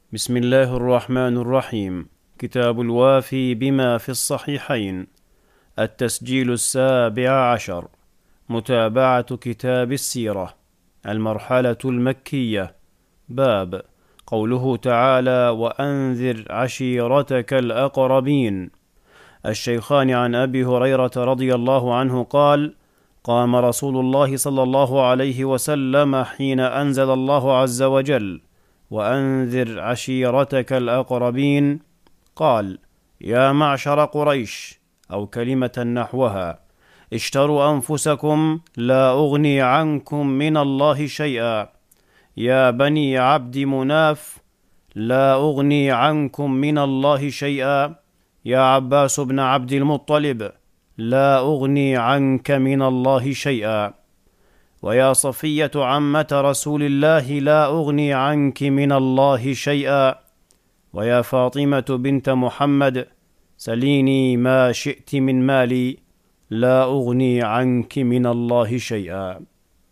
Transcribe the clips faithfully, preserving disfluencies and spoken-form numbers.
بسم الله الرحمن الرحيم. كتاب الوافي بما في الصحيحين. التسجيل السابع عشر. متابعة كتاب السيرة. المرحلة المكية. باب قوله تعالى: وأنذر عشيرتك الأقربين. الشيخان عن أبي هريرة رضي الله عنه قال: قام رسول الله صلى الله عليه وسلم حين أنزل الله عز وجل: وأنذر عشيرتك الأقربين، قال: يا معشر قريش، أو كلمة نحوها: اشتروا أنفسكم لا أغني عنكم من الله شيئا. يا بني عبد مناف، لا أغني عنكم من الله شيئا. يا عباس بن عبد المطلب، لا أغني عنك من الله شيئا. ويا صفية عمة رسول الله، لا أغني عنك من الله شيئا. ويا فاطمة بنت محمد، سليني ما شئت من مالي، لا أغني عنك من الله شيئا.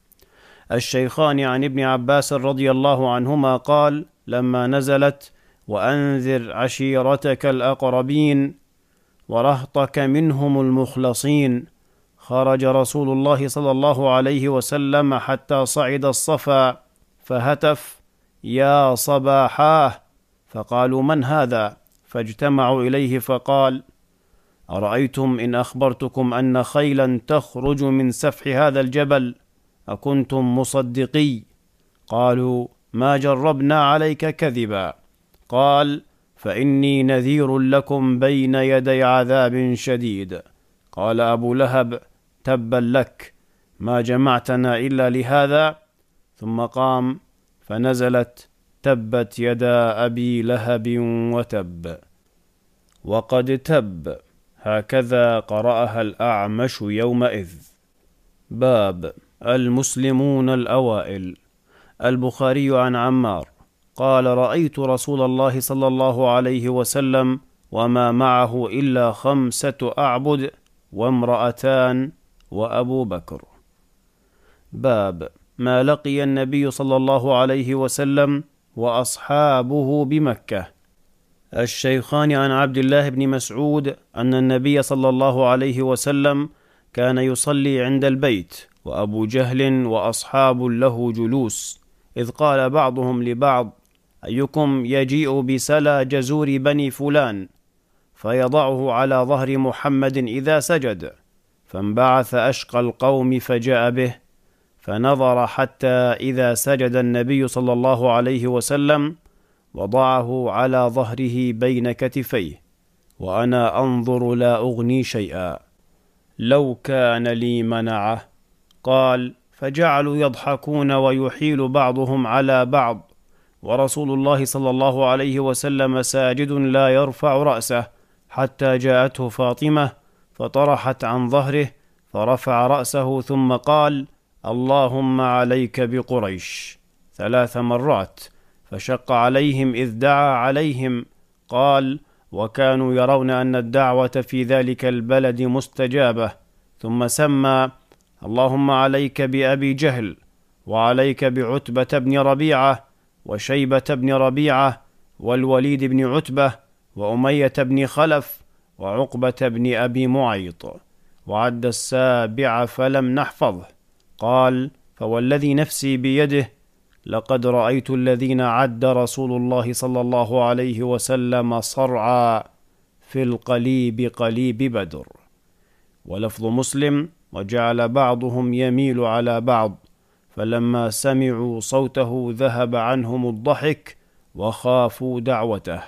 الشيخان عن ابن عباس رضي الله عنهما قال: لما نزلت: وأنذر عشيرتك الأقربين ورهطك منهم المخلصين، خرج رسول الله صلى الله عليه وسلم حتى صعد الصفا فهتف: يا صباحاه. فقالوا: من هذا؟ فاجتمعوا إليه فقال: أرأيتم إن أخبرتكم أن خيلا تخرج من سفح هذا الجبل أكنتم مصدقي؟ قالوا: ما جربنا عليك كذبا. قال: فإني نذير لكم بين يدي عذاب شديد. قال أبو لهب: تبا لك، ما جمعتنا إلا لهذا. ثم قام فنزلت: تبت يدا أبي لهب وتب. وقد تب، هكذا قرأها الأعمش يومئذ. باب المسلمون الأوائل. البخاري عن عمار قال: رأيت رسول الله صلى الله عليه وسلم وما معه إلا خمسة أعبد وامرأتان وأبو بكر. باب ما لقي النبي صلى الله عليه وسلم وأصحابه بمكة. الشيخان عن عبد الله بن مسعود أن النبي صلى الله عليه وسلم كان يصلي عند البيت وأبو جهل وأصحاب له جلوس، إذ قال بعضهم لبعض: أيكم يجيء بسلا جزور بني فلان فيضعه على ظهر محمد إذا سجد؟ فانبعث أشقى القوم فجاء به، فنظر حتى إذا سجد النبي صلى الله عليه وسلم وضعه على ظهره بين كتفيه، وأنا أنظر لا أغني شيئا، لو كان لي منعه. قال: فجعلوا يضحكون ويحيل بعضهم على بعض، ورسول الله صلى الله عليه وسلم ساجد لا يرفع رأسه، حتى جاءته فاطمة فطرحت عن ظهره فرفع رأسه، ثم قال: اللهم عليك بقريش ثلاث مرات، فشق عليهم إذ دعا عليهم. قال: وكانوا يرون أن الدعوة في ذلك البلد مستجابة. ثم سمى: اللهم عليك بأبي جهل، وعليك بعتبة بن ربيعة، وشيبة بن ربيعة، والوليد بن عتبة، وأمية بن خلف، وعقبة بن أبي معيط. وعد السابع فلم نحفظه. قال: فوالذي نفسي بيده لقد رأيت الذين عد رسول الله صلى الله عليه وسلم صرعى في القليب قليب بدر. ولفظ مسلم: وجعل بعضهم يميل على بعض، فلما سمعوا صوته ذهب عنهم الضحك وخافوا دعوته.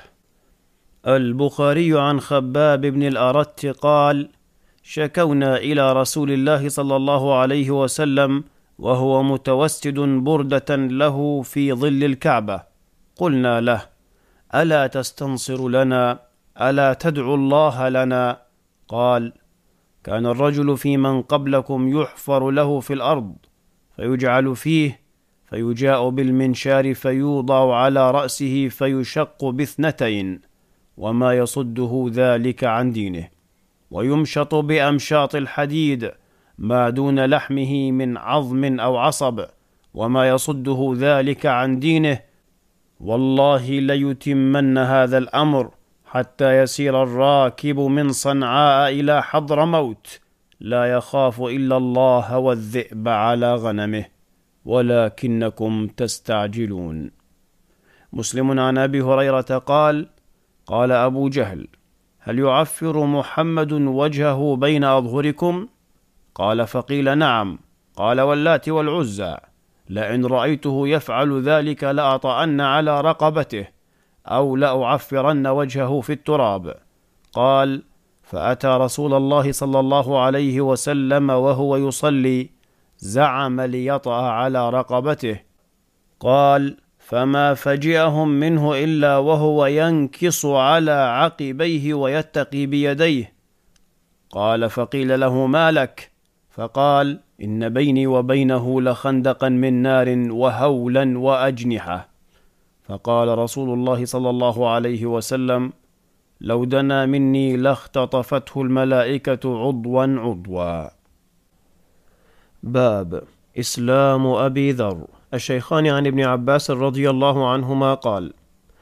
البخاري عن خباب بن الأرت قال: شكونا إلى رسول الله صلى الله عليه وسلم وهو متوسد بردة له في ظل الكعبة، قلنا له: ألا تستنصر لنا؟ ألا تدعو الله لنا؟ قال: كان الرجل في من قبلكم يحفر له في الأرض فيجعل فيه، فيجاء بالمنشار فيوضع على رأسه فيشق باثنتين، وما يصده ذلك عن دينه، ويمشط بأمشاط الحديد ما دون لحمه من عظم أو عصب، وما يصده ذلك عن دينه، والله ليتمن هذا الأمر حتى يسير الراكب من صنعاء إلى حضرموت لا يخاف إلا الله والذئب على غنمه، ولكنكم تستعجلون. مسلم عن أبي هريرة قال: قال أبو جهل: هل يعفر محمد وجهه بين أظهركم؟ قال: فقيل: نعم. قال: واللات والعزى، لئن رأيته يفعل ذلك لأطأن على رقبته أو لأعفرن وجهه في التراب. قال: فأتى رسول الله صلى الله عليه وسلم وهو يصلي، زعم ليطأ على رقبته. قال: فما فجئهم منه إلا وهو ينكص على عقبيه ويتقي بيديه. قال: فقيل له: ما لك؟ فقال: إن بيني وبينه لخندقا من نار وهولا وأجنحة. فقال رسول الله صلى الله عليه وسلم: لو دنا مني لاختطفته الملائكة عضوا عضوا. باب إسلام أبي ذر. الشيخان عن ابن عباس رضي الله عنهما قال: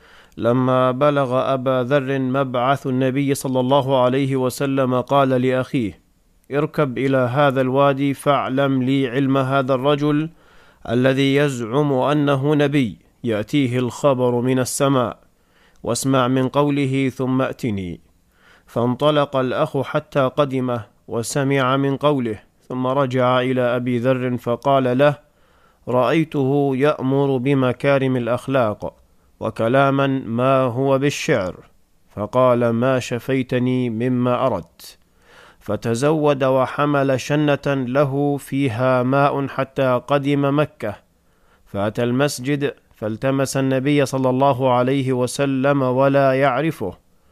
لما بلغ أبا ذر مبعث النبي صلى الله عليه وسلم قال لأخيه: اركب إلى هذا الوادي فاعلم لي علم هذا الرجل الذي يزعم أنه نبي يأتيه الخبر من السماء، واسمع من قوله ثم أتني. فانطلق الأخ حتى قدمه وسمع من قوله، ثم رجع إلى أبي ذر فقال له: رأيته يأمر بمكارم الأخلاق وكلاما ما هو بالشعر، فقال: ما شفيتني مما أردت. فتزود وحمل شنة له فيها ماء حتى قدم مكة، فأتى المسجد فالتمس النبي صلى الله عليه وسلم ولا يعرفه،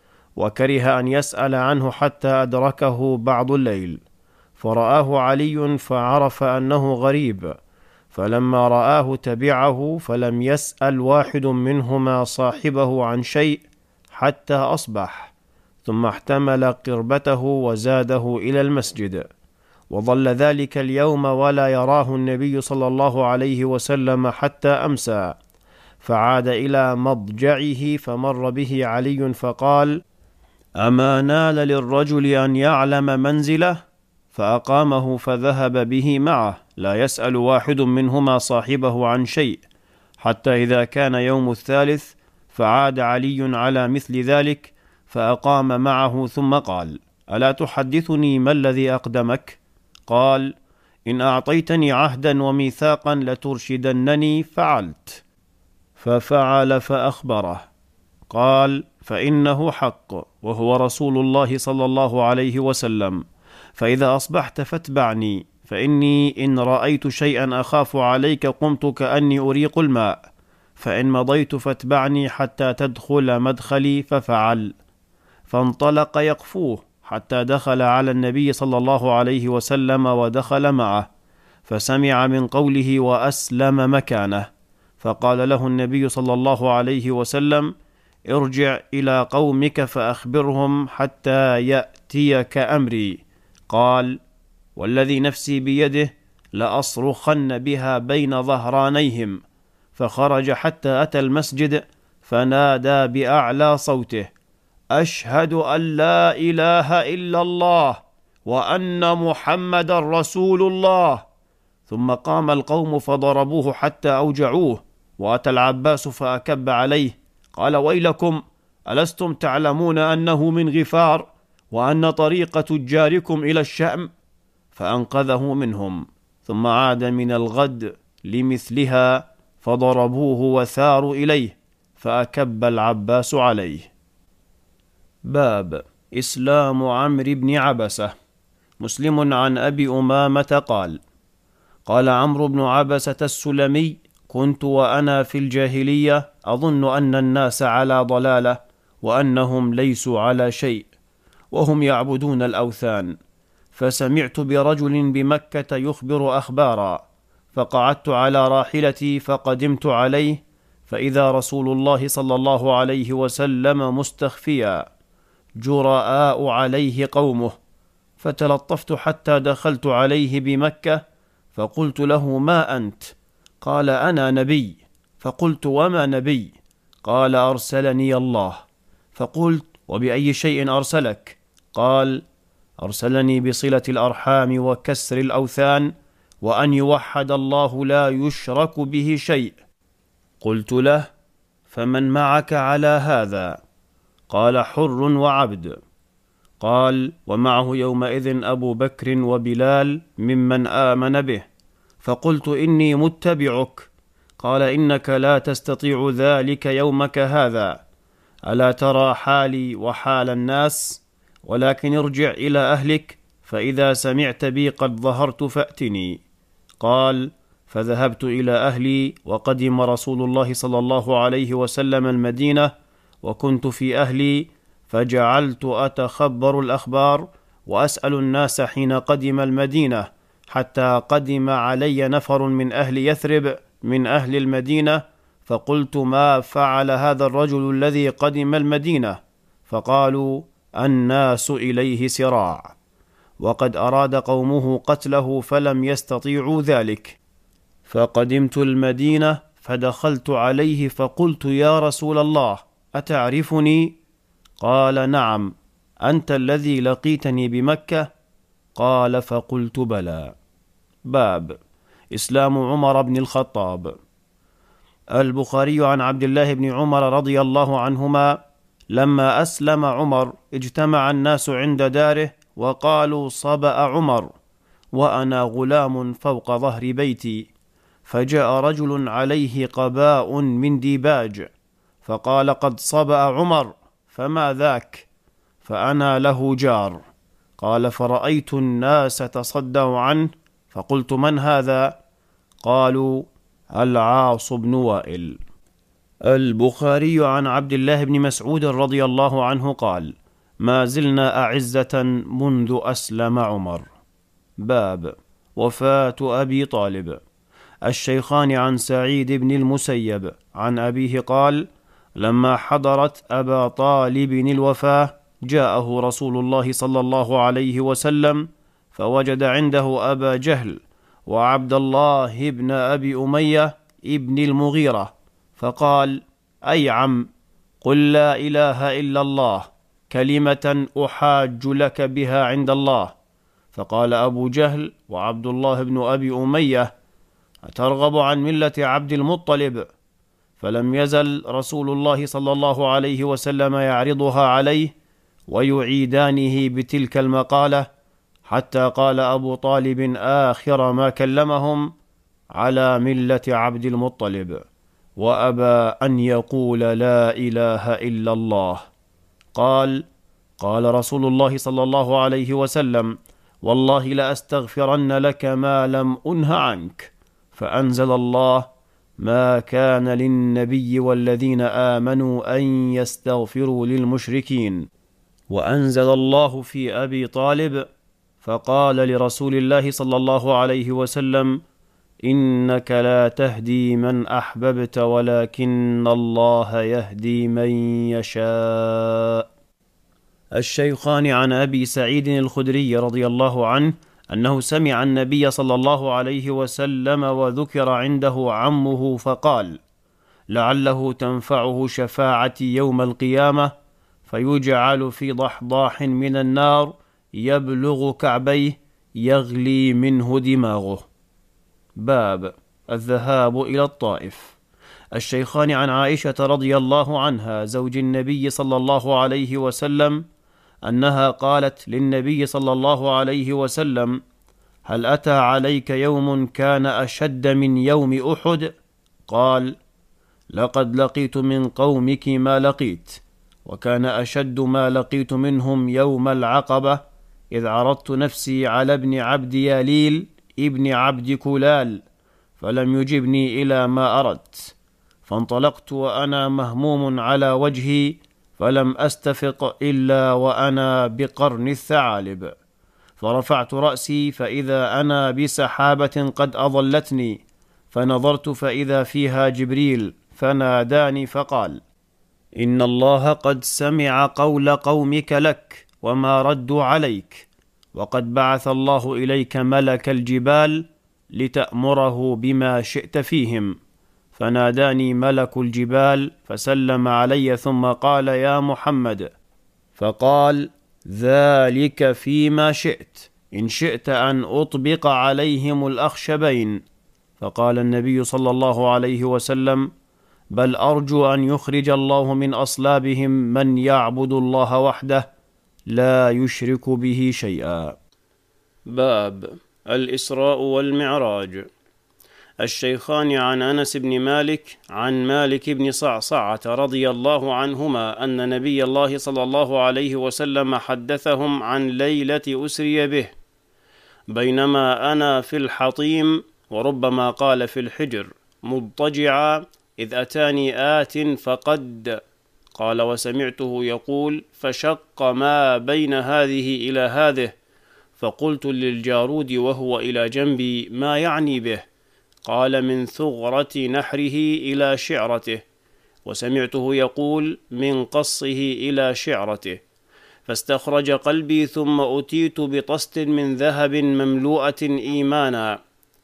وكره أن يسأل عنه حتى أدركه بعض الليل، فرآه علي فعرف أنه غريب، فلما رآه تبعه، فلم يسأل واحد منهما صاحبه عن شيء حتى أصبح، ثم احتمل قربته وزاده إلى المسجد، وظل ذلك اليوم ولا يراه النبي صلى الله عليه وسلم حتى أمسى، فعاد إلى مضجعه فمر به علي فقال: أما نال للرجل أن يعلم منزله؟ فأقامه فذهب به معه، لا يسأل واحد منهما صاحبه عن شيء، حتى إذا كان يوم الثالث فعاد علي على مثل ذلك فأقام معه، ثم قال: ألا تحدثني ما الذي أقدمك؟ قال: إن أعطيتني عهدا وميثاقا لترشدنني فعلت. ففعل فأخبره. قال: فإنه حق، وهو رسول الله صلى الله عليه وسلم، فإذا أصبحت فاتبعني، فإني إن رأيت شيئا أخاف عليك قمت كأني أريق الماء، فإن مضيت فاتبعني حتى تدخل مدخلي. ففعل، فانطلق يقفوه حتى دخل على النبي صلى الله عليه وسلم ودخل معه، فسمع من قوله وأسلم مكانه، فقال له النبي صلى الله عليه وسلم: ارجع إلى قومك فأخبرهم حتى يأتيك أمري. قال: والذي نفسي بيده لأصرخن بها بين ظهرانيهم. فخرج حتى أتى المسجد فنادى بأعلى صوته: أشهد أن لا إله إلا الله وأن محمد رسول الله. ثم قام القوم فضربوه حتى أوجعوه، وأتى العباس فأكب عليه، قال: ويلكم، ألستم تعلمون أنه من غفار وأن طريق تجاركم إلى الشأم؟ فأنقذه منهم، ثم عاد من الغد لمثلها فضربوه وثاروا إليه، فأكب العباس عليه. باب إسلام عمرو بن عبسة. مسلم عن أبي أمامة قال: قال عمرو بن عبسة السلمي: كنت وأنا في الجاهلية أظن أن الناس على ضلالة وأنهم ليسوا على شيء وهم يعبدون الأوثان، فسمعت برجل بمكة يخبر أخبارا، فقعدت على راحلتي فقدمت عليه، فإذا رسول الله صلى الله عليه وسلم مستخفيا، جراء عليه قومه، فتلطفت حتى دخلت عليه بمكة، فقلت له: ما أنت؟ قال: أنا نبي. فقلت: وما نبي؟ قال: أرسلني الله. فقلت: وبأي شيء أرسلك؟ قال: أرسلني بصلة الأرحام وكسر الأوثان وأن يوحد الله لا يشرك به شيء. قلت له: فمن معك على هذا؟ قال: حر وعبد. قال: ومعه يومئذ أبو بكر وبلال ممن آمن به. فقلت: إني متبعك. قال: إنك لا تستطيع ذلك يومك هذا، ألا ترى حالي وحال الناس؟ ولكن ارجع إلى أهلك، فإذا سمعت بي قد ظهرت فأتني. قال: فذهبت إلى أهلي، وقدم رسول الله صلى الله عليه وسلم المدينة، وكنت في أهلي، فجعلت أتخبر الأخبار وأسأل الناس حين قدم المدينة، حتى قدم علي نفر من أهل يثرب من أهل المدينة، فقلت: ما فعل هذا الرجل الذي قدم المدينة؟ فقالوا: الناس إليه سراع، وقد أراد قومه قتله فلم يستطيعوا ذلك. فقدمت المدينة، فدخلت عليه فقلت: يا رسول الله، أتعرفني؟ قال: نعم، أنت الذي لقيتني بمكة؟ قال: فقلت: بلى. باب إسلام عمر بن الخطاب. البخاري عن عبد الله بن عمر رضي الله عنهما: لما أسلم عمر اجتمع الناس عند داره وقالوا: صبأ عمر، وأنا غلام فوق ظهر بيتي، فجاء رجل عليه قباء من ديباج فقال: قد صبأ عمر، فما ذاك؟ فأنا له جار. قال: فرأيت الناس تصدوا عنه، فقلت: من هذا؟ قالوا: العاص بن وائل. البخاري عن عبد الله بن مسعود رضي الله عنه قال: ما زلنا أعزة منذ أسلم عمر. باب وفاة أبي طالب. الشيخان عن سعيد بن المسيب عن أبيه قال: لما حضرت أبا طالب الوفاة جاءه رسول الله صلى الله عليه وسلم، فوجد عنده أبا جهل وعبد الله بن أبي أمية ابن المغيرة، فقال: أي عم، قل لا إله إلا الله، كلمة أحاج لك بها عند الله. فقال أبو جهل وعبد الله بن أبي أمية: أترغب عن ملة عبد المطلب؟ فلم يزل رسول الله صلى الله عليه وسلم يعرضها عليه ويعيدانه بتلك المقالة، حتى قال أبو طالب آخر ما كلمهم: على ملة عبد المطلب، وأبى أن يقول لا إله إلا الله. قال: قال رسول الله صلى الله عليه وسلم: والله لأستغفرن لك ما لم أنه عنك. فأنزل الله: ما كان للنبي والذين آمنوا أن يستغفروا للمشركين. وأنزل الله في أبي طالب، فقال لرسول الله صلى الله عليه وسلم: إنك لا تهدي من أحببت ولكن الله يهدي من يشاء. الشيخان عن أبي سعيد الخدري رضي الله عنه أنه سمع النبي صلى الله عليه وسلم وذكر عنده عمه فقال: لعله تنفعه شفاعتي يوم القيامة، فيجعل في ضحضاح من النار يبلغ كعبيه يغلي منه دماغه. باب الذهاب إلى الطائف. الشيخان عن عائشة رضي الله عنها زوج النبي صلى الله عليه وسلم أنها قالت للنبي صلى الله عليه وسلم: هل أتى عليك يوم كان أشد من يوم أحد؟ قال: لقد لقيت من قومك ما لقيت، وكان أشد ما لقيت منهم يوم العقبة، إذ عرضت نفسي على ابن عبد ياليل ابن عبد كلال، فلم يجبني إلى ما أردت، فانطلقت وأنا مهموم على وجهي، فلم أستفق إلا وأنا بقرن الثعالب، فرفعت رأسي فإذا أنا بسحابة قد أظلتني، فنظرت فإذا فيها جبريل، فناداني فقال: إن الله قد سمع قول قومك لك وما ردوا عليك، وقد بعث الله إليك ملك الجبال لتأمره بما شئت فيهم. فناداني ملك الجبال فسلم علي ثم قال: يا محمد. فقال: ذلك فيما شئت، إن شئت أن أطبق عليهم الأخشبين. فقال النبي صلى الله عليه وسلم: بل أرجو أن يخرج الله من أصلابهم من يعبد الله وحده لا يشرك به شيئا. باب الإسراء والمعراج. الشيخان عن أنس بن مالك عن مالك بن صعصعة رضي الله عنهما أن نبي الله صلى الله عليه وسلم حدثهم عن ليلة أسري به، بينما أنا في الحطيم، وربما قال في الحجر، مضطجعا، إذ أتاني آت فقد قال: وسمعته يقول: فشق ما بين هذه إلى هذه، فقلت للجارود وهو إلى جنبي: ما يعني به؟ قال: من ثغرة نحره إلى شعرته. وسمعته يقول: من قصه إلى شعرته. فاستخرج قلبي، ثم أتيت بطست من ذهب مملوءة إيمانا،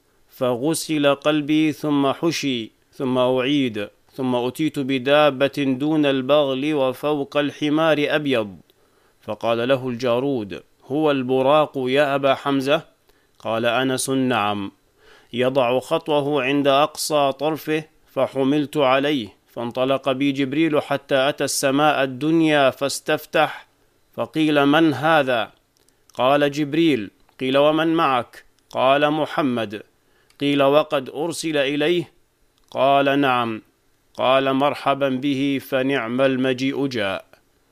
فغسل قلبي ثم حشي، ثم أعيد، ثم أتيت بدابة دون البغل وفوق الحمار أبيض. فقال له الجارود: هو البراق يا أبا حمزة؟ قال أنس: نعم. يضع خطوه عند أقصى طرفه، فحملت عليه، فانطلق بي جبريل حتى أتى السماء الدنيا فاستفتح، فقيل: من هذا؟ قال: جبريل. قيل: ومن معك؟ قال: محمد. قيل: وقد أرسل إليه؟ قال: نعم. قال: مرحبا به، فنعم المجيء جاء.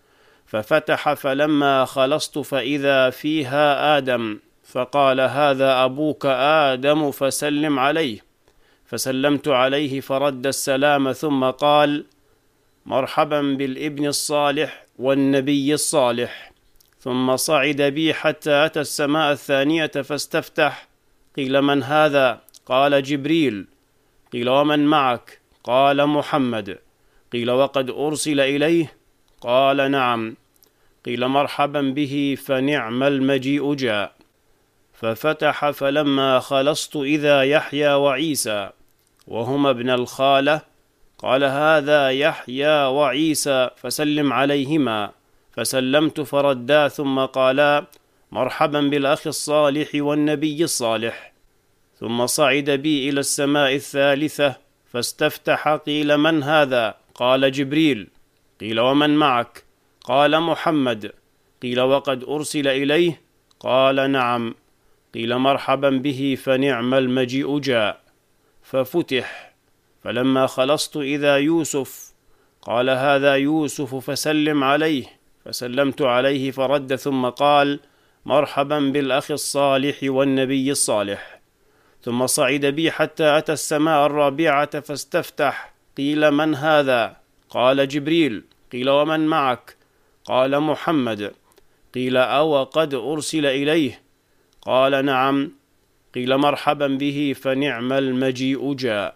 ففتح، فلما خلصت فإذا فيها آدم، فقال: هذا أبوك آدم فسلم عليه. فسلمت عليه فرد السلام، ثم قال: مرحبا بالابن الصالح والنبي الصالح. ثم صعد بي حتى أتى السماء الثانية فاستفتح. قيل: من هذا؟ قال: جبريل. قيل: ومن معك؟ قال: محمد. قيل: وقد أرسل إليه؟ قال: نعم. قيل: مرحبا به، فنعم المجيء جاء. ففتح، فلما خلصت إذا يحيى وعيسى، وهما ابن الخالة. قال: هذا يحيى وعيسى، فسلم عليهما. فسلمت فردا، ثم قالا: مرحبا بالأخ الصالح والنبي الصالح. ثم صعد بي إلى السماء الثالثة فاستفتح. قيل: من هذا؟ قال: جبريل. قيل: ومن معك؟ قال: محمد. قيل: وقد أرسل إليه؟ قال: نعم. قيل: مرحبا به، فنعم المجيء جاء. ففتح، فلما خلصت إذا يوسف. قال: هذا يوسف، فسلم عليه. فسلمت عليه فرد، ثم قال: مرحبا بالأخ الصالح والنبي الصالح. ثم صعد بي حتى أتى السماء الرابعة فاستفتح. قيل: من هذا؟ قال: جبريل. قيل: ومن معك؟ قال: محمد. قيل: أو قد أرسل إليه؟ قال: نعم. قيل: مرحبا به، فنعم المجيء جاء.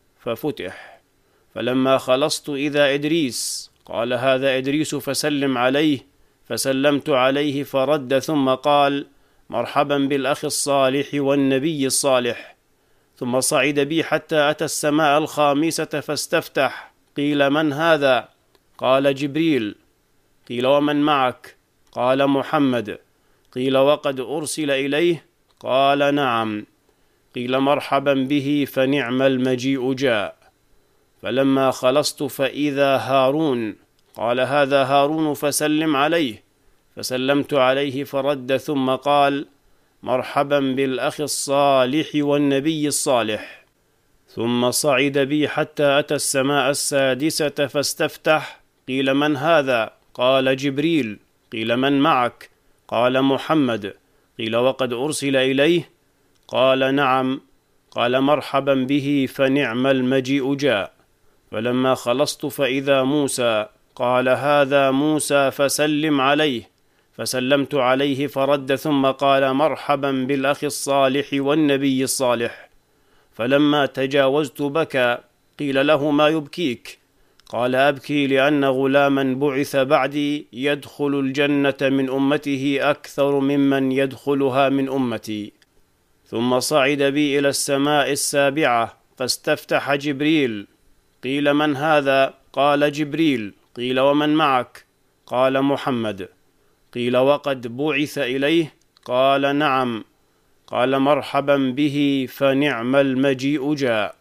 ففتح، فلما خلصت إذا إدريس. قال: هذا إدريس، فسلم عليه. فسلمت عليه فرد، ثم قال: مرحبا بالأخ الصالح والنبي الصالح. ثم صعد بي حتى أتى السماء الخامسة فاستفتح. قيل: من هذا؟ قال: جبريل. قيل: ومن معك؟ قال: محمد. قيل: وقد أرسل إليه؟ قال: نعم. قيل: مرحبا به، فنعم المجيء جاء. فلما خلصت فإذا هارون. قال: هذا هارون، فسلم عليه. فسلمت عليه فرد، ثم قال: مرحبا بالأخ الصالح والنبي الصالح. ثم صعد بي حتى أتى السماء السادسة فاستفتح. قيل: من هذا؟ قال: جبريل. قيل: من معك؟ قال: محمد. قيل: وقد أرسل إليه؟ قال: نعم. قال: مرحبا به، فنعم المجيء جاء. فلما خلصت فإذا موسى. قال: هذا موسى، فسلم عليه. فسلمت عليه فرد، ثم قال: مرحبا بالأخ الصالح والنبي الصالح. فلما تجاوزت بكى. قيل له: ما يبكيك؟ قال: أبكي لأن غلاما بعث بعدي يدخل الجنة من أمته أكثر ممن يدخلها من أمتي. ثم صعد بي إلى السماء السابعة فاستفتح جبريل. قيل من هذا؟ قال جبريل. قيل ومن معك؟ قال محمد. قيل وقد بعث إليه؟ قال نعم. قال مرحبا به، فنعم المجيء جاء.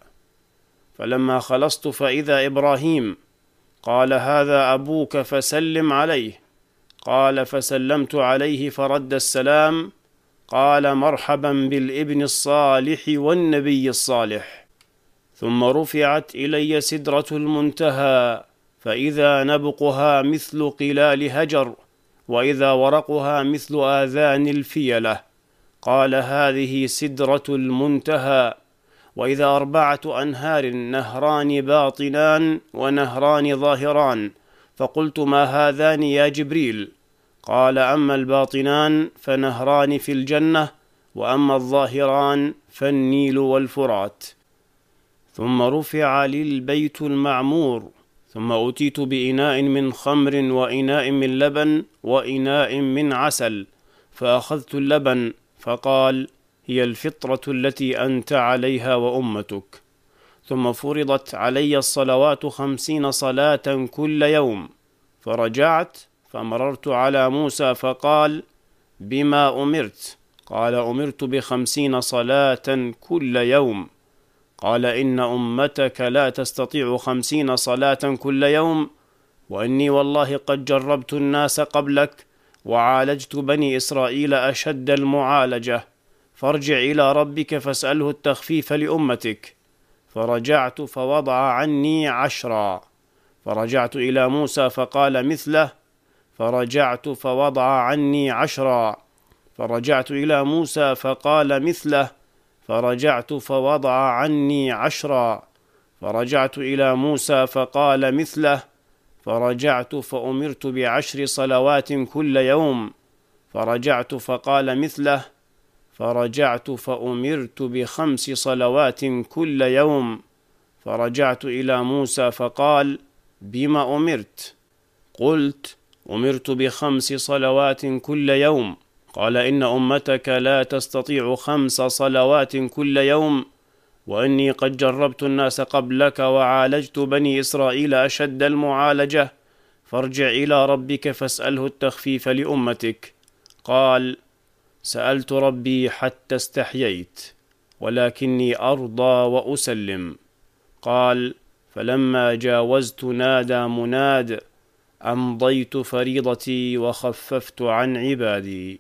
فلما خلصت فإذا إبراهيم. قال هذا أبوك فسلم عليه. قال فسلمت عليه فرد السلام. قال مرحبا بالابن الصالح والنبي الصالح. ثم رفعت إلي سدرة المنتهى، فإذا نبقها مثل قلال هجر، وإذا ورقها مثل آذان الفيلة. قال هذه سدرة المنتهى. وإذا أربعة أنهار، نهران باطنان ونهران ظاهران. فقلت ما هذان يا جبريل؟ قال أما الباطنان فنهران في الجنة، وأما الظاهران فالنيل والفرات. ثم رفع لي البيت المعمور، ثم أتيت بإناء من خمر وإناء من لبن وإناء من عسل، فأخذت اللبن فقال هي الفطرة التي أنت عليها وأمتك. ثم فرضت علي الصلوات خمسين صلاة كل يوم، فرجعت فمررت على موسى فقال بما أمرت؟ قال أمرت بخمسين صلاة كل يوم. قال إن أمتك لا تستطيع خمسين صلاة كل يوم، وإني والله قد جربت الناس قبلك وعالجت بني إسرائيل أشد المعالجة، فارجع إلى ربك فاسأله التخفيف لأمتك. فرجعت فوضع عني عشرا. فرجعت إلى موسى فقال مثله. فرجعت فوضع عني عشرا. فرجعت إلى موسى فقال مثله. فرجعت فوضع عني عشرا. فرجعت إلى موسى فقال مثله. فرجعت فأمرت بعشر صلوات كل يوم. فرجعت فقال مثله. فرجعت فأمرت بخمس صلوات كل يوم. فرجعت إلى موسى فقال بما أمرت؟ قلت أمرت بخمس صلوات كل يوم. قال إن أمتك لا تستطيع خمس صلوات كل يوم، وإني قد جربت الناس قبلك وعالجت بني إسرائيل أشد المعالجة، فارجع إلى ربك فاسأله التخفيف لأمتك. قال سألت ربي حتى استحييت، ولكني أرضى وأسلم. قال فلما جاوزت نادى مناد أمضيت فريضتي وخففت عن عبادي.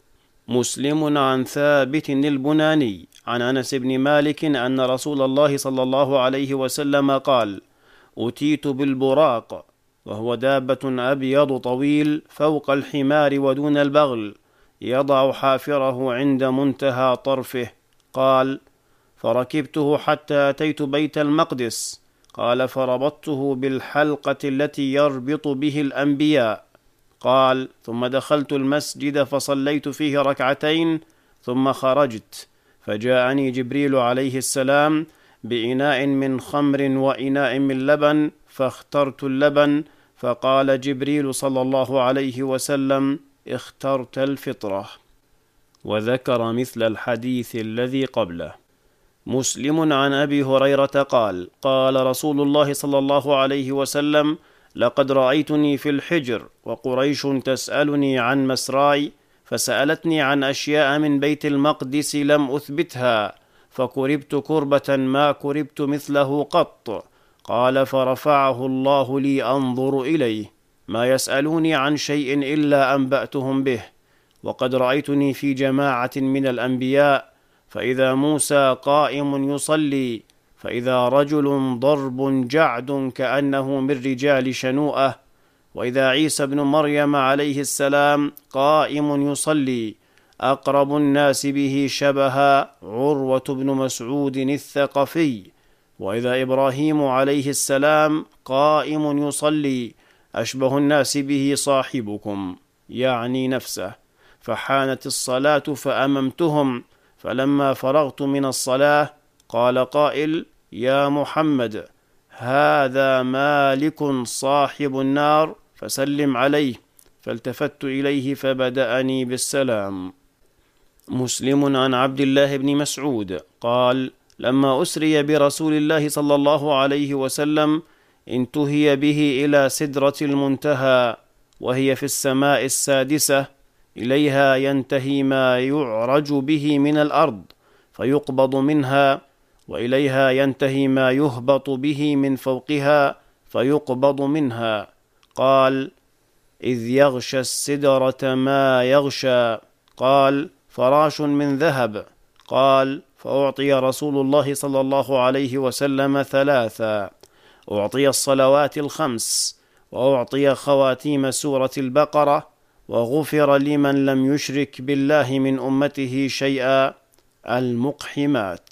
مسلم عن ثابت البناني عن أنس بن مالك أن رسول الله صلى الله عليه وسلم قال أتيت بالبراق، وهو دابة أبيض طويل فوق الحمار ودون البغل، يضع حافره عند منتهى طرفه. قال فركبته حتى أتيت بيت المقدس. قال فربطته بالحلقة التي يربط به الأنبياء. قال ثم دخلت المسجد فصليت فيه ركعتين، ثم خرجت فجاءني جبريل عليه السلام بإناء من خمر وإناء من لبن، فاخترت اللبن، فقال جبريل صلى الله عليه وسلم اخترت الفطرة. وذكر مثل الحديث الذي قبله. مسلم عن أبي هريرة قال قال رسول الله صلى الله عليه وسلم لقد رأيتني في الحجر وقريش تسألني عن مسراي، فسألتني عن أشياء من بيت المقدس لم أثبتها، فكربت كربة ما كربت مثله قط. قال فرفعه الله لي أنظر إليه، ما يسألوني عن شيء إلا أنبأتهم به. وقد رأيتني في جماعة من الأنبياء، فإذا موسى قائم يصلي، فإذا رجل ضرب جعد كأنه من رجال شنوءة، وإذا عيسى بن مريم عليه السلام قائم يصلي، أقرب الناس به شبها عروة بن مسعود الثقفي، وإذا إبراهيم عليه السلام قائم يصلي، أشبه الناس به صاحبكم، يعني نفسه. فحانت الصلاة فأممتهم، فلما فرغت من الصلاة قال قائل يا محمد هذا مالك صاحب النار فسلم عليه، فالتفت إليه فبدأني بالسلام. مسلم عن عبد الله بن مسعود قال لما أسري برسول الله صلى الله عليه وسلم انتهي به إلى سدرة المنتهى، وهي في السماء السادسة، إليها ينتهي ما يعرج به من الأرض فيقبض منها، وإليها ينتهي ما يهبط به من فوقها فيقبض منها. قال: إذ يغشى السدرة ما يغشى. قال: فراش من ذهب. قال: فأعطي رسول الله صلى الله عليه وسلم ثلاثا: أعطي الصلوات الخمس، وأعطي خواتيم سورة البقرة، وغفر لمن لم يشرك بالله من أمته شيئا، المقحمات.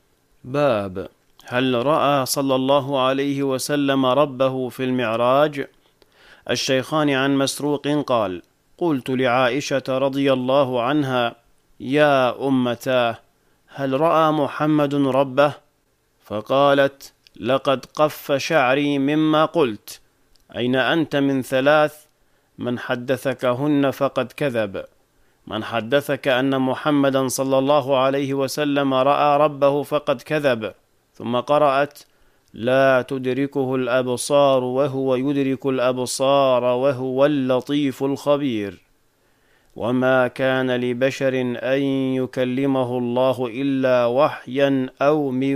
باب: هل رأى صلى الله عليه وسلم ربه في المعراج؟ الشيخان عن مسروق قال: قلت لعائشة رضي الله عنها: يا أمتاه، هل رأى محمد ربه؟ فقالت: لقد قف شعري مما قلت. أين أنت من ثلاث؟ من حدثكهن فقد كذب. من حدثك أن محمدا صلى الله عليه وسلم رأى ربه فقد كذب. ثم قرأت: لا تدركه الأبصار وهو يدرك الأبصار وهو اللطيف الخبير. وما كان لبشر أن يكلمه الله إلا وحيا أو من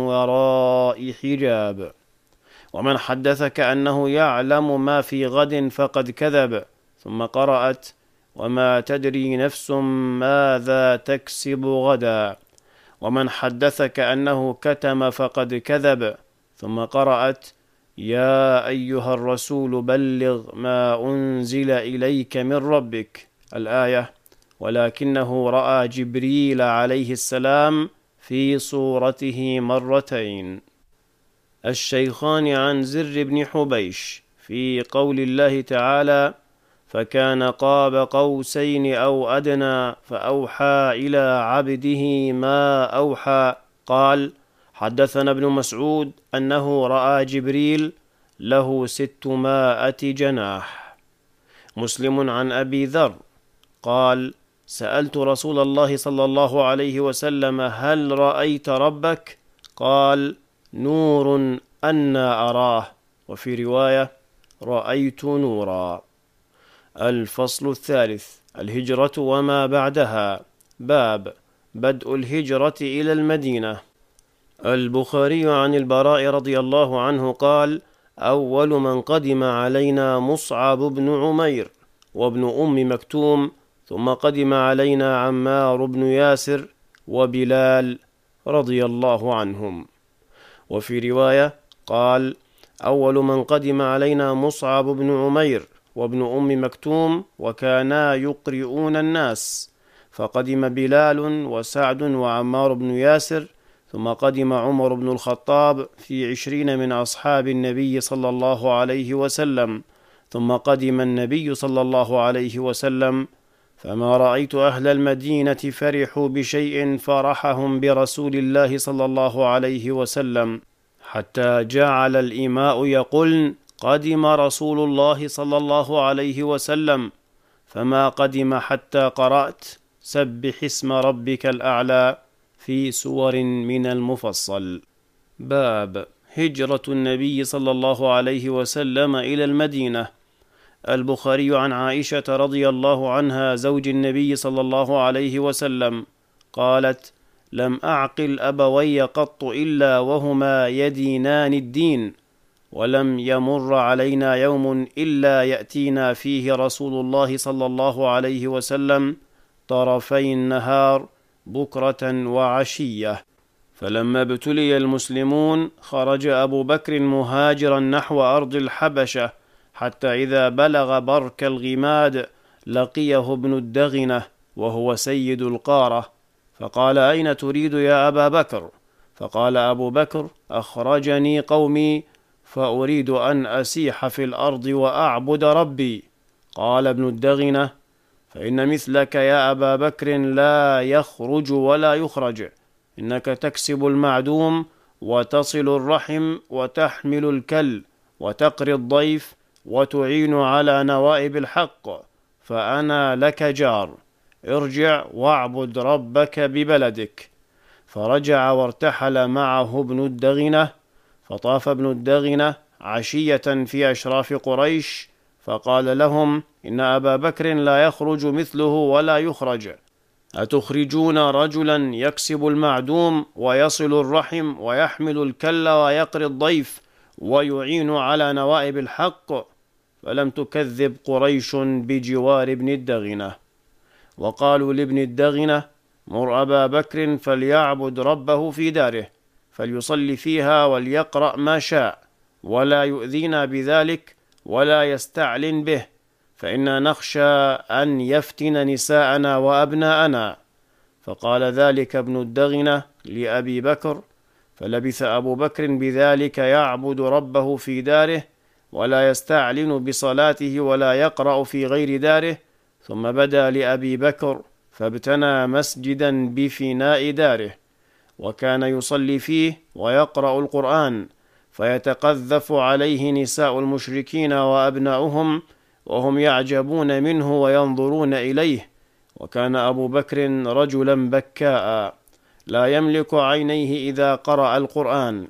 وراء حجاب. ومن حدثك أنه يعلم ما في غد فقد كذب. ثم قرأت: وما تدري نفس ماذا تكسب غدا. ومن حدثك أنه كتم فقد كذب. ثم قرأت: يا أيها الرسول بلغ ما أنزل إليك من ربك، الآية. ولكنه رأى جبريل عليه السلام في صورته مرتين. الشيخان عن زر بن حبيش في قول الله تعالى: فكان قاب قوسين أو أدنى فأوحى إلى عبده ما أوحى. قال: حدثنا ابن مسعود أنه رأى جبريل له ستمائة جناح. مسلم عن أبي ذر قال: سألت رسول الله صلى الله عليه وسلم: هل رأيت ربك؟ قال: نور أنا أراه. وفي رواية: رأيت نورا. الفصل الثالث: الهجرة وما بعدها. باب: بدء الهجرة إلى المدينة. البخاري عن البراء رضي الله عنه قال: أول من قدم علينا مصعب بن عمير وابن أم مكتوم، ثم قدم علينا عمار بن ياسر وبلال رضي الله عنهم. وفي رواية قال: أول من قدم علينا مصعب بن عمير وابن أم مكتوم، وكانا يقرئون الناس، فقدم بلال وسعد وعمار بن ياسر، ثم قدم عمر بن الخطاب في عشرين من أصحاب النبي صلى الله عليه وسلم، ثم قدم النبي صلى الله عليه وسلم، فما رأيت أهل المدينة فرحوا بشيء فرحهم برسول الله صلى الله عليه وسلم، حتى جعل الإماء يقولن: قدم رسول الله صلى الله عليه وسلم، فما قدم حتى قرأت: سبح اسم ربك الأعلى في سور من المفصل. باب: هجرة النبي صلى الله عليه وسلم إلى المدينة. البخاري عن عائشة رضي الله عنها زوج النبي صلى الله عليه وسلم قالت: لم أعقل أبوي قط إلا وهما يدينان الدين، ولم يمر علينا يوم إلا يأتينا فيه رسول الله صلى الله عليه وسلم طرفي النهار بكرة وعشية. فلما ابتلي المسلمون خرج أبو بكر مهاجرا نحو أرض الحبشة، حتى إذا بلغ برك الغماد لقيه ابن الدغنة وهو سيد القارة، فقال: أين تريد يا أبا بكر؟ فقال أبو بكر: أخرجني قومي فأريد أن أسيح في الأرض وأعبد ربي. قال ابن الدغنة: فإن مثلك يا أبا بكر لا يخرج ولا يخرج، إنك تكسب المعدوم وتصل الرحم وتحمل الكل وتقري الضيف وتعين على نوائب الحق، فأنا لك جار، ارجع واعبد ربك ببلدك. فرجع وارتحل معه ابن الدغنة، فطاف ابن الدغنة عشية في أشراف قريش، فقال لهم: إن أبا بكر لا يخرج مثله ولا يخرج، أتخرجون رجلا يكسب المعدوم ويصل الرحم ويحمل الكل ويقري الضيف ويعين على نوائب الحق؟ فلم تكذب قريش بجوار ابن الدغنة. وقالوا لابن الدغنة: مر أبا بكر فليعبد ربه في داره، فليصلي فيها وليقرأ ما شاء، ولا يؤذينا بذلك ولا يستعلن به، فإنا نخشى أن يفتن نساءنا وأبناءنا. فقال ذلك ابن الدغنة لأبي بكر، فلبث أبو بكر بذلك يعبد ربه في داره، ولا يستعلن بصلاته ولا يقرأ في غير داره، ثم بدا لأبي بكر فابتنى مسجدا بفناء داره، وكان يصلي فيه ويقرأ القرآن، فيتقذف عليه نساء المشركين وأبناؤهم، وهم يعجبون منه وينظرون إليه. وكان أبو بكر رجلا بكاء لا يملك عينيه إذا قرأ القرآن.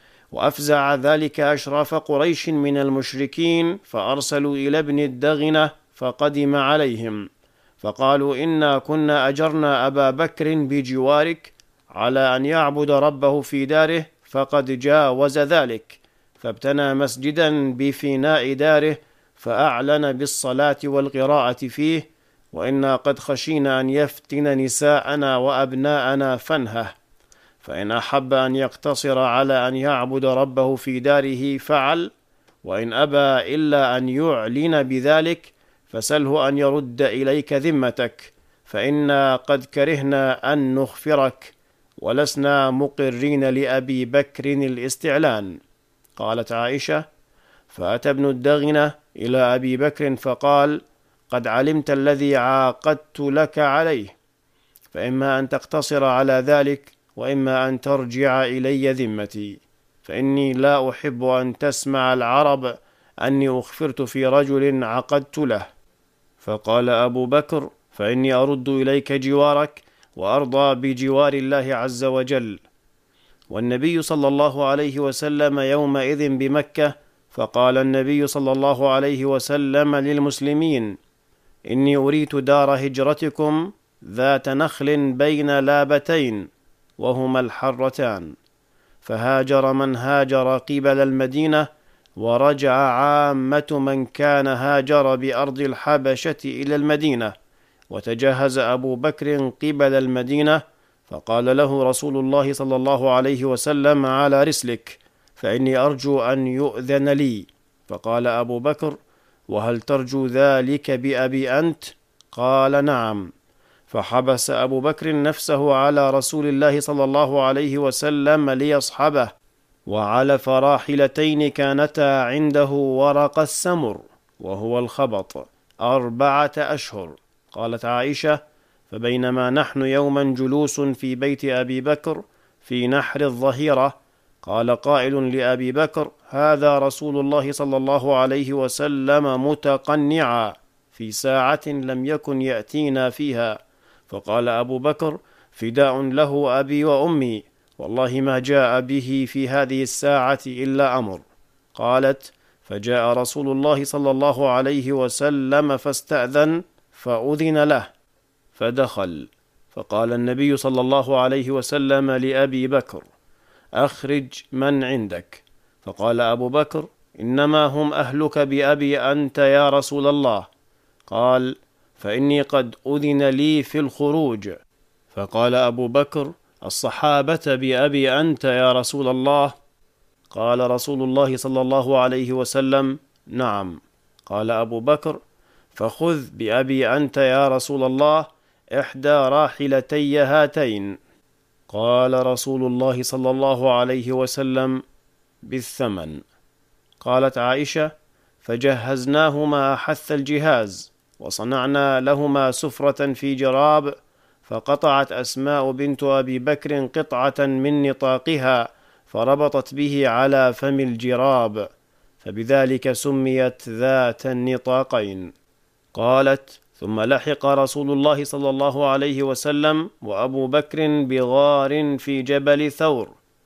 وأفزع ذلك أشراف قريش من المشركين، فأرسلوا إلى ابن الدغنة فقدم عليهم، فقالوا: إنا كنا أجرنا أبا بكر بجوارك على أن يعبد ربه في داره، فقد جاوز ذلك، فابتنى مسجدا بفناء داره، فأعلن بالصلاة والقراءة فيه، وإنا قد خشينا أن يفتن نساءنا وأبناءنا فانهه. فإن أحب أن يقتصر على أن يعبد ربه في داره فعل، وإن أبى إلا أن يعلن بذلك فسله أن يرد إليك ذمتك، فإنا قد كرهنا أن نخفرك، ولسنا مقرين لأبي بكر الاستعلان. قالت عائشة: فأتى ابن الدغنة إلى أبي بكر فقال: قد علمت الذي عاقدت لك عليه، فإما أن تقتصر على ذلك، وإما أن ترجع إلي ذمتي، فإني لا أحب أن تسمع العرب أني أخفرت في رجل عقدت له. فقال أبو بكر: فإني أرد إليك جوارك، وأرضى بجوار الله عز وجل. والنبي صلى الله عليه وسلم يومئذ بمكة، فقال النبي صلى الله عليه وسلم للمسلمين: إني أريت دار هجرتكم ذات نخل بين لابتين، وهما الحرتان. فهاجر من هاجر قبل المدينة، ورجع عامة من كان هاجر بأرض الحبشة إلى المدينة. وتجهز أبو بكر قبل المدينة، فقال له رسول الله صلى الله عليه وسلم: على رسلك، فإني أرجو أن يؤذن لي. فقال أبو بكر: وهل ترجو ذلك بأبي أنت؟ قال: نعم. فحبس أبو بكر نفسه على رسول الله صلى الله عليه وسلم ليصحبه، وعلى فراحلتين كانتا عنده ورق السمر وهو الخبط أربعة أشهر. قالت عائشة: فبينما نحن يوما جلوس في بيت أبي بكر في نحر الظهيرة، قال قائل لأبي بكر: هذا رسول الله صلى الله عليه وسلم متقنعا في ساعة لم يكن يأتينا فيها. فقال أبو بكر: فداء له أبي وأمي، والله ما جاء به في هذه الساعة إلا أمر. قالت: فجاء رسول الله صلى الله عليه وسلم فاستأذن، فأذن له فدخل، فقال النبي صلى الله عليه وسلم لأبي بكر: أخرج من عندك. فقال أبو بكر: إنما هم أهلك بأبي أنت يا رسول الله. قال: فإني قد أذن لي في الخروج. فقال أبو بكر: الصحابة بأبي أنت يا رسول الله؟ قال رسول الله صلى الله عليه وسلم: نعم. قال أبو بكر: فخذ بأبي أنت يا رسول الله إحدى راحلتي هاتين. قال رسول الله صلى الله عليه وسلم: بالثمن. قالت عائشة: فجهزناهما أحث الجهاز، وصنعنا لهما سفرة في جراب، فقطعت أسماء بنت أبي بكر قطعة من نطاقها، فربطت به على فم الجراب، فبذلك سميت ذات النطاقين. قالت: ثم لحق رسول الله صلى الله عليه وسلم وأبو بكر بغار في جبل ثور،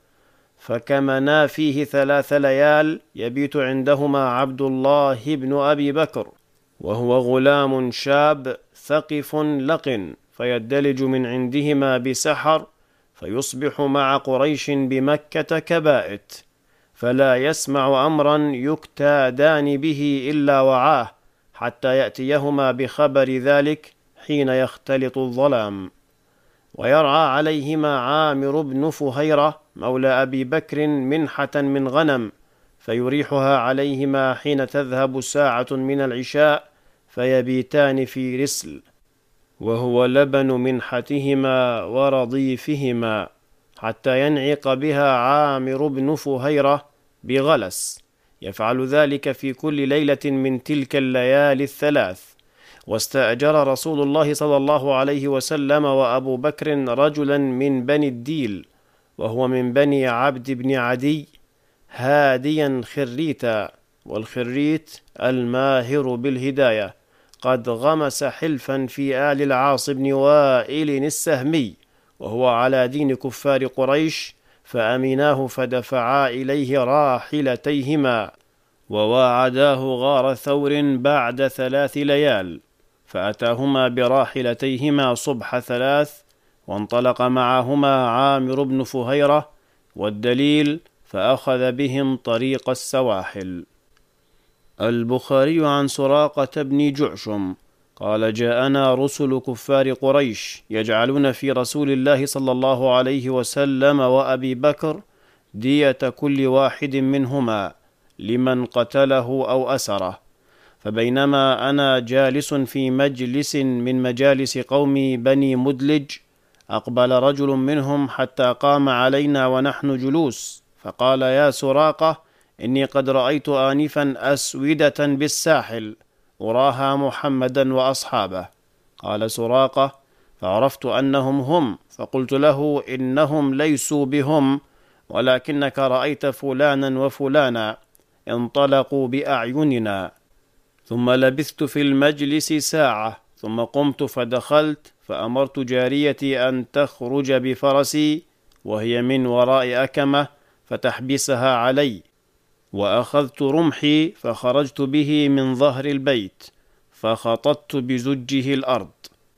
فكمنا فيه ثلاث ليال يبيت عندهما عبد الله بن أبي بكر، وهو غلام شاب ثقف لقن، فيدلج من عندهما بسحر، فيصبح مع قريش بمكة كبائت، فلا يسمع أمرا يكتادان به إلا وعاه، حتى يأتيهما بخبر ذلك حين يختلط الظلام. ويرعى عليهما عامر بن فهيرة مولى أبي بكر منحة من غنم، فيريحها عليهما حين تذهب ساعة من العشاء، فيبيتان في رسل، وهو لبن منحتهما ورضيفهما، حتى ينعق بها عامر بن فهيرة بغلس، يفعل ذلك في كل ليلة من تلك الليالي الثلاث. واستأجر رسول الله صلى الله عليه وسلم وأبو بكر رجلا من بني الديل، وهو من بني عبد بن عدي، هاديا خريتا، والخريت الماهر بالهداية، قد غمس حلفا في آل العاص بن وائل السهمي، وهو على دين كفار قريش، فأمناه فدفعا إليه راحلتيهما، وواعداه غار ثور بعد ثلاث ليال، فأتاهما براحلتيهما صبح ثلاث، وانطلق معهما عامر بن فهيرة، والدليل فأخذ بهم طريق السواحل. البخاري عن سراقة بن جعشم قال: جاءنا رسل كفار قريش يجعلون في رسول الله صلى الله عليه وسلم وأبي بكر دية كل واحد منهما لمن قتله أو أسره، فبينما أنا جالس في مجلس من مجالس قوم بني مدلج، أقبل رجل منهم حتى قام علينا ونحن جلوس، فقال: يا سراقة، إني قد رأيت آنفا أسودة بالساحل أراها محمدا وأصحابه. قال سراقة: فعرفت أنهم هم، فقلت له: إنهم ليسوا بهم، ولكنك رأيت فلانا وفلانا انطلقوا بأعيننا. ثم لبثت في المجلس ساعة، ثم قمت فدخلت، فأمرت جاريتي أن تخرج بفرسي وهي من وراء أكمة فتحبسها علي، وأخذت رمحي فخرجت به من ظهر البيت، فخططت بزجه الأرض،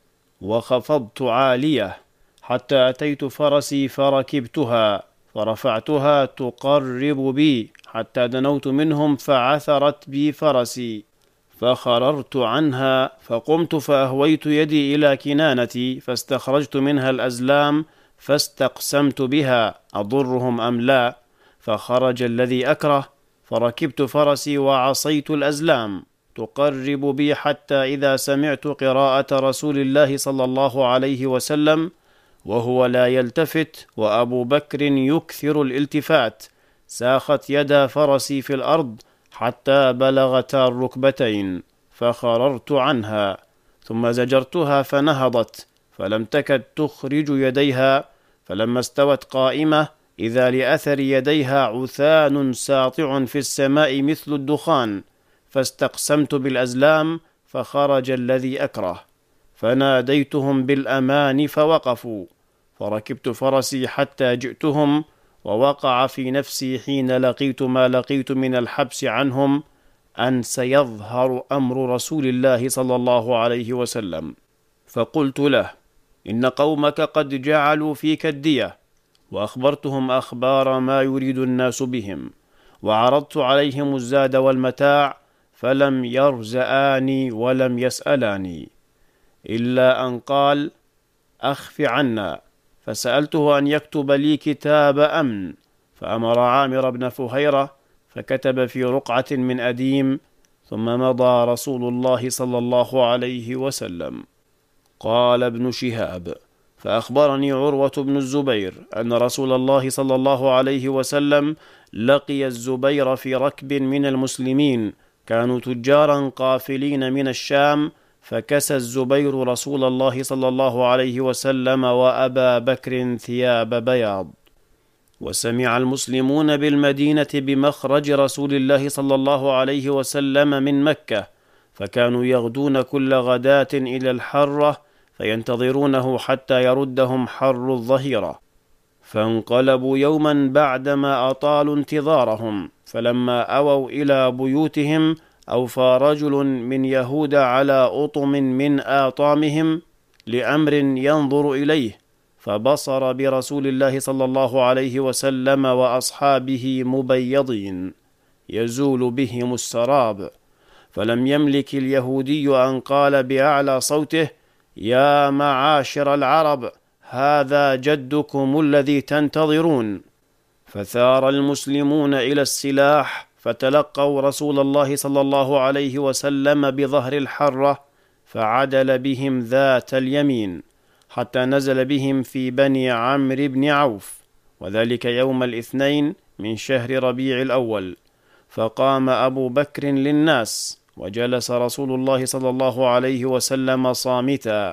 وخفضت عالية حتى أتيت فرسي فركبتها، فرفعتها تقرب بي حتى دنوت منهم، فعثرت بي فرسي، فخررت عنها، فقمت فأهويت يدي إلى كنانتي، فاستخرجت منها الأزلام، فاستقسمت بها أضرهم أم لا، فخرج الذي أكره، فركبت فرسي وعصيت الأزلام تقرب بي، حتى إذا سمعت قراءة رسول الله صلى الله عليه وسلم وهو لا يلتفت وأبو بكر يكثر الالتفات، ساخت يدا فرسي في الأرض حتى بلغتا الركبتين، فخررت عنها، ثم زجرتها فنهضت، فلم تكد تخرج يديها، فلما استوت قائمة إذا لأثر يديها عثان ساطع في السماء مثل الدخان، فاستقسمت بالأزلام، فخرج الذي أكره، فناديتهم بالأمان فوقفوا، فركبت فرسي حتى جئتهم، ووقع في نفسي حين لقيت ما لقيت من الحبس عنهم أن سيظهر أمر رسول الله صلى الله عليه وسلم، فقلت له: إن قومك قد جعلوا فيك الدية، وأخبرتهم أخبار ما يريد الناس بهم، وعرضت عليهم الزاد والمتاع، فلم يرزآني ولم يسألاني، إلا أن قال: أخف عنا، فسألته أن يكتب لي كتاب أمن، فأمر عامر بن فهيرة فكتب في رقعة من أديم، ثم مضى رسول الله صلى الله عليه وسلم. قال ابن شهاب: فأخبرني عروة بن الزبير أن رسول الله صلى الله عليه وسلم لقي الزبير في ركب من المسلمين، كانوا تجارا قافلين من الشام، فكسى الزبير رسول الله صلى الله عليه وسلم وأبا بكر ثياب بياض. وسمع المسلمون بالمدينة بمخرج رسول الله صلى الله عليه وسلم من مكة، فكانوا يغدون كل غداة إلى الحرة فينتظرونه حتى يردهم حر الظهيرة، فانقلبوا يوما بعدما أطالوا انتظارهم، فلما أووا إلى بيوتهم أوفى رجل من يهود على أطم من آطامهم لأمر ينظر إليه، فبصر برسول الله صلى الله عليه وسلم وأصحابه مبيضين يزول بهم السراب، فلم يملك اليهودي أن قال بأعلى صوته: يا معاشر العرب، هذا جدكم الذي تنتظرون. فثار المسلمون إلى السلاح، فتلقوا رسول الله صلى الله عليه وسلم بظهر الحرة، فعدل بهم ذات اليمين حتى نزل بهم في بني عمرو بن عوف، وذلك يوم الاثنين من شهر ربيع الأول. فقام أبو بكر للناس، وجلس رسول الله صلى الله عليه وسلم صامتا،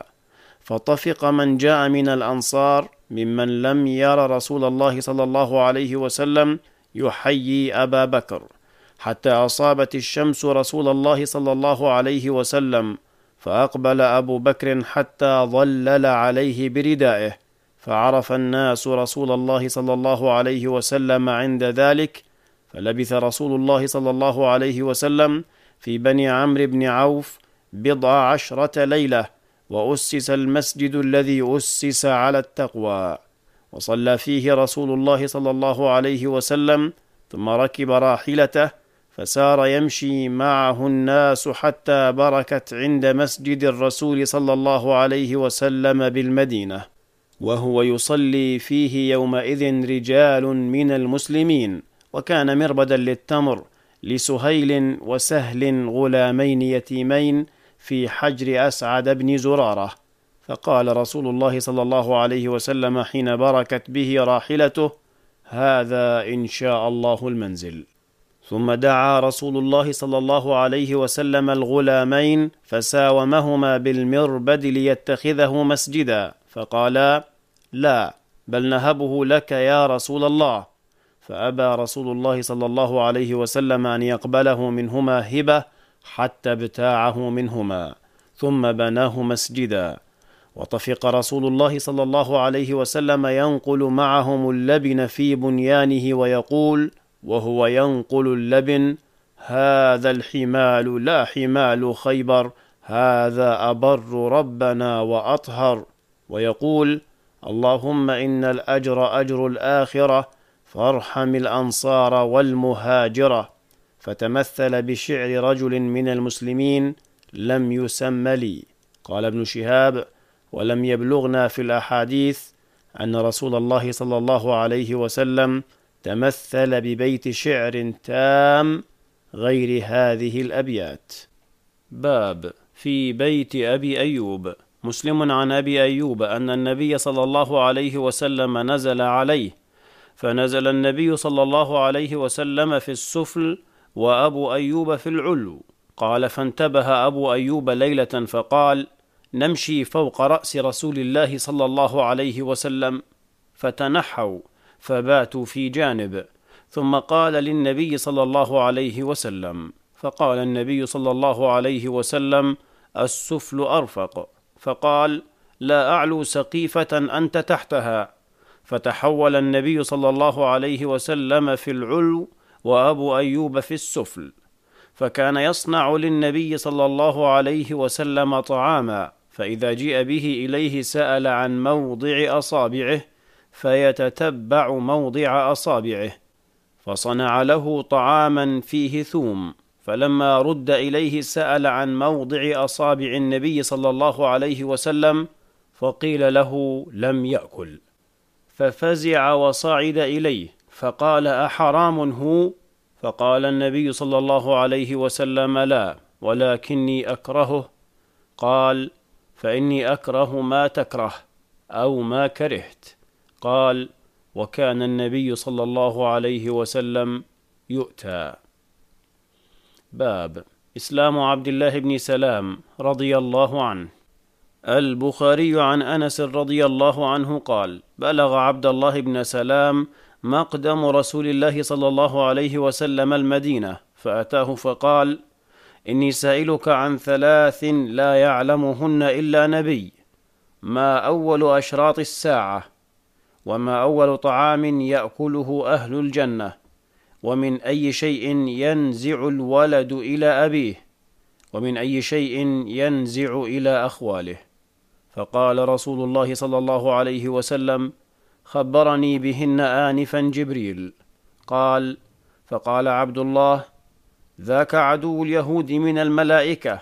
فطفق من جاء من الأنصار ممن لم ير رسول الله صلى الله عليه وسلم يحيي أبا بكر، حتى أصابت الشمس رسول الله صلى الله عليه وسلم، فأقبل أبو بكر حتى ظلل عليه بردائه، فعرف الناس رسول الله صلى الله عليه وسلم عند ذلك، فلبث رسول الله صلى الله عليه وسلم في بني عمرو بن عوف بضع عشرة ليلة، وأسس المسجد الذي أسس على التقوى، وصلى فيه رسول الله صلى الله عليه وسلم، ثم ركب راحلته فسار يمشي معه الناس حتى بركت عند مسجد الرسول صلى الله عليه وسلم بالمدينة، وهو يصلي فيه يومئذ رجال من المسلمين، وكان مربدا للتمر لسهيل وسهل غلامين يتيمين في حجر أسعد بن زرارة. فقال رسول الله صلى الله عليه وسلم حين بركت به راحلته: هذا إن شاء الله المنزل. ثم دعا رسول الله صلى الله عليه وسلم الغلامين فساومهما بالمربد ليتخذه مسجدا، فقالا: لا، بل نهبه لك يا رسول الله. فأبى رسول الله صلى الله عليه وسلم أن يقبله منهما هبة حتى ابتاعه منهما، ثم بناه مسجدا. وطفق رسول الله صلى الله عليه وسلم ينقل معهم اللبن في بنيانه ويقول وهو ينقل اللبن: هذا الحمال لا حمال خيبر، هذا أبر ربنا وأطهر. ويقول: اللهم إن الأجر أجر الآخرة، فارحم الأنصار والمهاجرة. فتمثل بشعر رجل من المسلمين لم يسم لي. قال ابن شهاب: ولم يبلغنا في الأحاديث أن رسول الله صلى الله عليه وسلم تمثل ببيت شعر تام غير هذه الأبيات. باب في بيت أبي أيوب. مسلم عن أبي أيوب أن النبي صلى الله عليه وسلم نزل عليه، فنزل النبي صلى الله عليه وسلم في السفل وأبو أيوب في العلو. قال: فانتبه أبو أيوب ليلة فقال: نمشي فوق رأس رسول الله صلى الله عليه وسلم، فتنحوا فباتوا في جانب، ثم قال للنبي صلى الله عليه وسلم، فقال النبي صلى الله عليه وسلم: السفل أرفق. فقال: لا أعلو سقيفة أنت تحتها. فتحول النبي صلى الله عليه وسلم في العلو وأبو أيوب في السفل، فكان يصنع للنبي صلى الله عليه وسلم طعاما، فإذا جيء به إليه سأل عن موضع أصابعه فيتتبع موضع أصابعه، فصنع له طعاما فيه ثوم، فلما رد إليه سأل عن موضع أصابع النبي صلى الله عليه وسلم، فقيل له: لم يأكل. ففزع وصعد إليه، فقال: أحرام هو؟ فقال النبي صلى الله عليه وسلم: لا، ولكني أكرهه. قال: فإني أكره ما تكره أو ما كرهت. قال: وكان النبي صلى الله عليه وسلم يؤتى. باب إسلام عبد الله بن سلام رضي الله عنه. البخاري عن أنس رضي الله عنه قال: بلغ عبد الله بن سلام مقدم رسول الله صلى الله عليه وسلم المدينة، فأتاه فقال: إني سائلك عن ثلاث لا يعلمهن إلا نبي: ما أول أشراط الساعة؟ وما أول طعام يأكله أهل الجنة؟ ومن أي شيء ينزع الولد إلى أبيه؟ ومن أي شيء ينزع إلى أخواله؟ فقال رسول الله صلى الله عليه وسلم: خبرني بهن آنفا جبريل. قال: فقال عبد الله: ذاك عدو اليهود من الملائكة.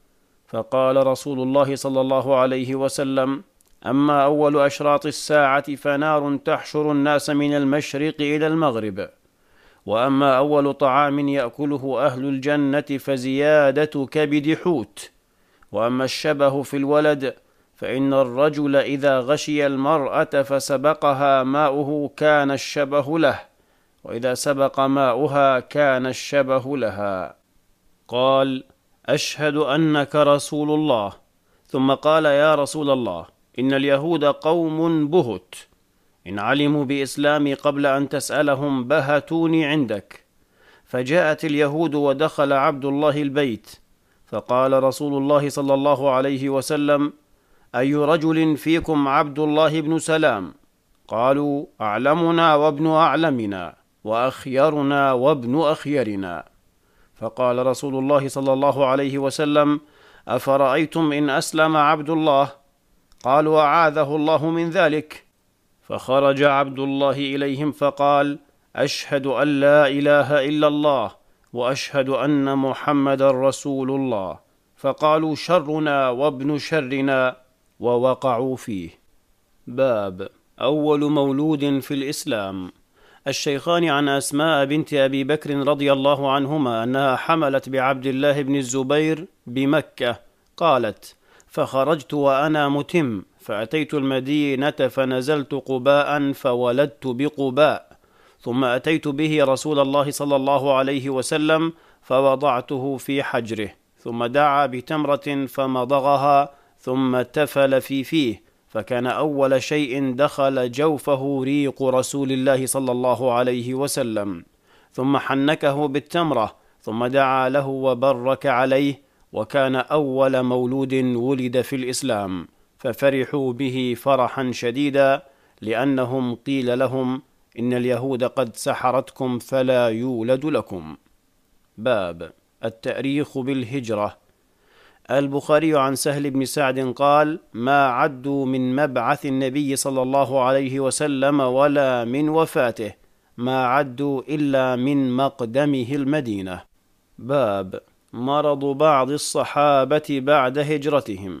فقال رسول الله صلى الله عليه وسلم: أما أول أشراط الساعة فنار تحشر الناس من المشرق إلى المغرب. وأما أول طعام يأكله أهل الجنة فزيادة كبد حوت. وأما الشبه في الولد فإن الرجل إذا غشي المرأة فسبقها ماؤه كان الشبه له، وإذا سبق ماؤها كان الشبه لها. قال: أشهد أنك رسول الله. ثم قال: يا رسول الله، إن اليهود قوم بهت، إن علموا بإسلامي قبل أن تسألهم بهتوني عندك. فجاءت اليهود ودخل عبد الله البيت، فقال رسول الله صلى الله عليه وسلم: أي رجل فيكم عبد الله بن سلام؟ قالوا: أعلمنا وابن أعلمنا، وأخيرنا وابن أخيرنا. فقال رسول الله صلى الله عليه وسلم: أفرأيتم إن أسلم عبد الله؟ قالوا: أعاذه الله من ذلك. فخرج عبد الله إليهم فقال: أشهد أن لا إله إلا الله وأشهد أن محمدا رسول الله. فقالوا: شرنا وابن شرنا، ووقعوا فيه. باب أول مولود في الإسلام. الشيخان عن أسماء بنت أبي بكر رضي الله عنهما أنها حملت بعبد الله بن الزبير بمكة. قالت: فخرجت وأنا متم، فأتيت المدينة فنزلت قباء فولدت بقباء، ثم أتيت به رسول الله صلى الله عليه وسلم فوضعته في حجره، ثم دعا بتمرة فمضغها ثم تفل في فيه، فكان أول شيء دخل جوفه ريق رسول الله صلى الله عليه وسلم، ثم حنكه بالتمرة، ثم دعا له وبرك عليه، وكان أول مولود ولد في الإسلام، ففرحوا به فرحا شديدا، لأنهم قيل لهم: إن اليهود قد سحرتكم فلا يولد لكم. باب التأريخ بالهجرة. البخاري عن سهل بن سعد قال: ما عدوا من مبعث النبي صلى الله عليه وسلم ولا من وفاته، ما عدوا إلا من مقدمه المدينة. باب مرض بعض الصحابة بعد هجرتهم.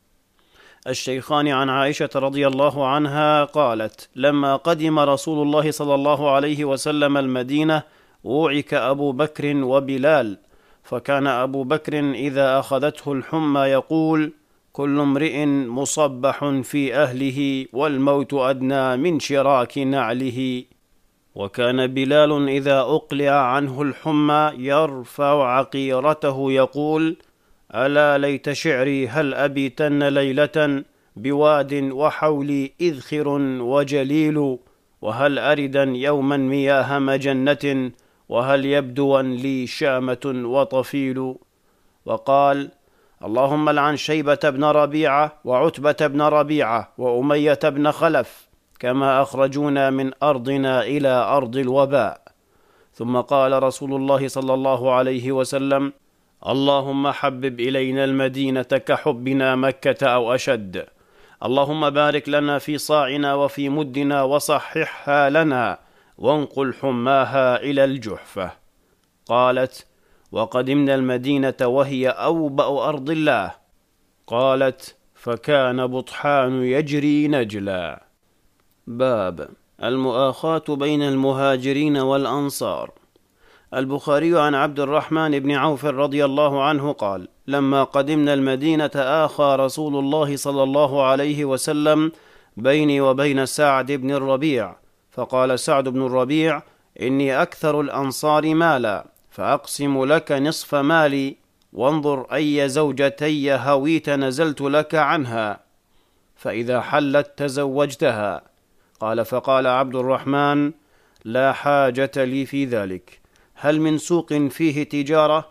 الشيخان عن عائشة رضي الله عنها قالت: لما قدم رسول الله صلى الله عليه وسلم المدينة وعك أبو بكر وبلال، فكان أبو بكر إذا أخذته الحمى يقول: كل امرئ مصبح في أهله والموت أدنى من شراك نعله. وكان بلال إذا أقلع عنه الحمى يرفع عقيرته يقول: ألا ليت شعري هل أبيتن ليلة بواد وحولي إذخر وجليل، وهل أردا يوما مياه مجنة، وهل يبدوا لي شامة وطفيل. وقال: اللهم لعن شيبة بن ربيعة وعتبة بن ربيعة وأمية بن خلف، كما أخرجونا من أرضنا إلى أرض الوباء. ثم قال رسول الله صلى الله عليه وسلم: اللهم حبب إلينا المدينة كحبنا مكة أو أشد. اللهم بارك لنا في صاعنا وفي مدنا وصححها لنا، وانقل حماها إلى الجحفة. قالت: وقدمنا المدينة وهي أوبأ أرض الله. قالت: فكان بطحان يجري نجلا. باب المؤاخاة بين المهاجرين والأنصار. البخاري عن عبد الرحمن بن عوف رضي الله عنه قال: لما قدمنا المدينة آخى رسول الله صلى الله عليه وسلم بيني وبين سعد بن الربيع، فقال سعد بن الربيع: إني أكثر الأنصار مالا، فأقسم لك نصف مالي، وانظر أي زوجتي هويت نزلت لك عنها، فإذا حلت تزوجتها. قال: فقال عبد الرحمن: لا حاجة لي في ذلك، هل من سوق فيه تجارة؟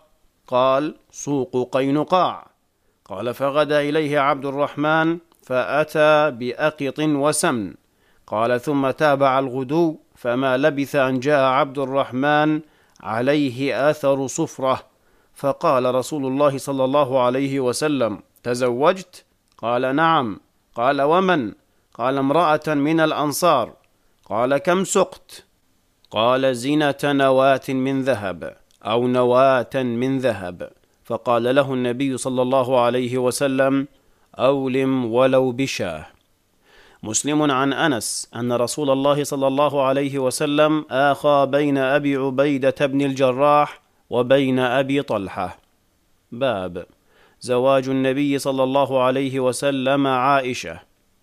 قال: سوق قينقاع. قال: فغدا إليه عبد الرحمن فأتى بأقط وسمن. قال: ثم تابع الغدو، فما لبث أن جاء عبد الرحمن عليه آثر صفرة، فقال رسول الله صلى الله عليه وسلم: تزوجت؟ قال: نعم. قال: ومن؟ قال: امرأة من الأنصار. قال: كم سقت؟ قال: زنة نواة من ذهب أو نواة من ذهب. فقال له النبي صلى الله عليه وسلم: أولم ولو بشاه. مسلم عن أنس أن رسول الله صلى الله عليه وسلم آخى بين أبي عبيدة بن الجراح وبين أبي طلحة. باب زواج النبي صلى الله عليه وسلم عائشة.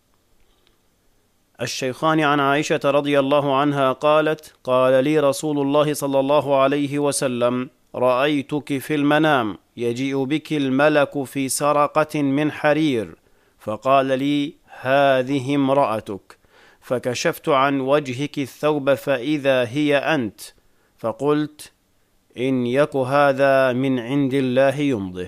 الشيخان عن عائشة رضي الله عنها قالت: قال لي رسول الله صلى الله عليه وسلم: رأيتك في المنام يجيء بك الملك في سرقة من حرير، فقال لي: هذه امرأتك، فكشفت عن وجهك الثوب فإذا هي أنت، فقلت: إن يك هذا من عند الله يمضه.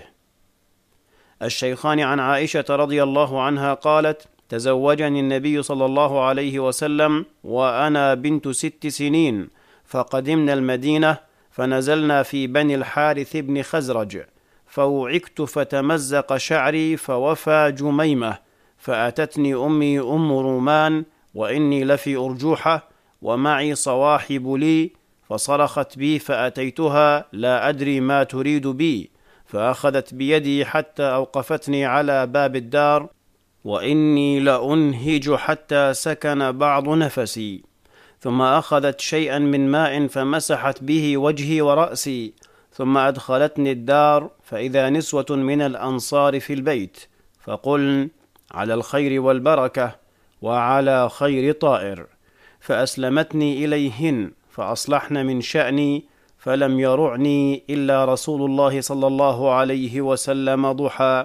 الشيخان عن عائشة رضي الله عنها قالت: تزوجني النبي صلى الله عليه وسلم وأنا بنت ست سنين، فقدمنا المدينة فنزلنا في بني الحارث بن خزرج، فوعكت فتمزق شعري فوفى جميمة، فأتتني أمي أم رومان وإني لفي أرجوحة ومعي صواحب لي، فصرخت بي فأتيتها لا أدري ما تريد بي، فأخذت بيدي حتى أوقفتني على باب الدار، وإني لأنهج حتى سكن بعض نفسي، ثم أخذت شيئا من ماء فمسحت به وجهي ورأسي، ثم أدخلتني الدار فإذا نسوة من الأنصار في البيت، فقلن: على الخير والبركة وعلى خير طائر، فأسلمتني إليهن فأصلحن من شأني، فلم يرعني إلا رسول الله صلى الله عليه وسلم ضحى،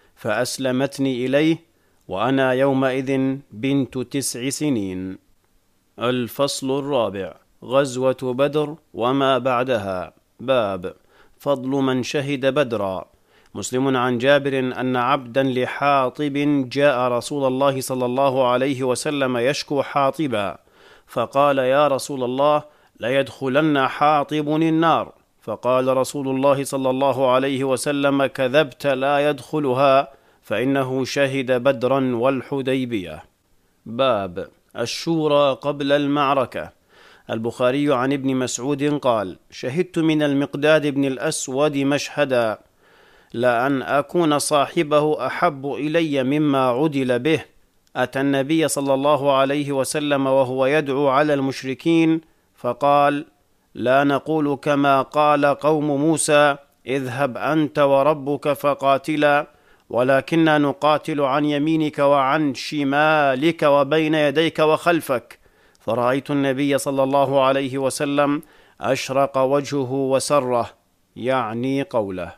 فأسلمتني إليه وأنا يومئذ بنت تسع سنين. الفصل الرابع: غزوة بدر وما بعدها. باب فضل من شهد بدرا. مسلم عن جابر أن عبدا لحاطب جاء رسول الله صلى الله عليه وسلم يشكو حاطبا، فقال: يا رسول الله، ليدخلن حاطب النار. فقال رسول الله صلى الله عليه وسلم: كذبت، لا يدخلها، فإنه شهد بدرا والحديبية. باب الشورى قبل المعركة. البخاري عن ابن مسعود قال: شهدت من المقداد بن الأسود مشهدا، لأن أكون صاحبه أحب إلي مما عدل به. أتى النبي صلى الله عليه وسلم وهو يدعو على المشركين، فقال: لا نقول كما قال قوم موسى: اذهب أنت وربك فقاتلا، ولكننا نقاتل عن يمينك وعن شمالك وبين يديك وخلفك. فرأيت النبي صلى الله عليه وسلم أشرق وجهه وسره، يعني قوله.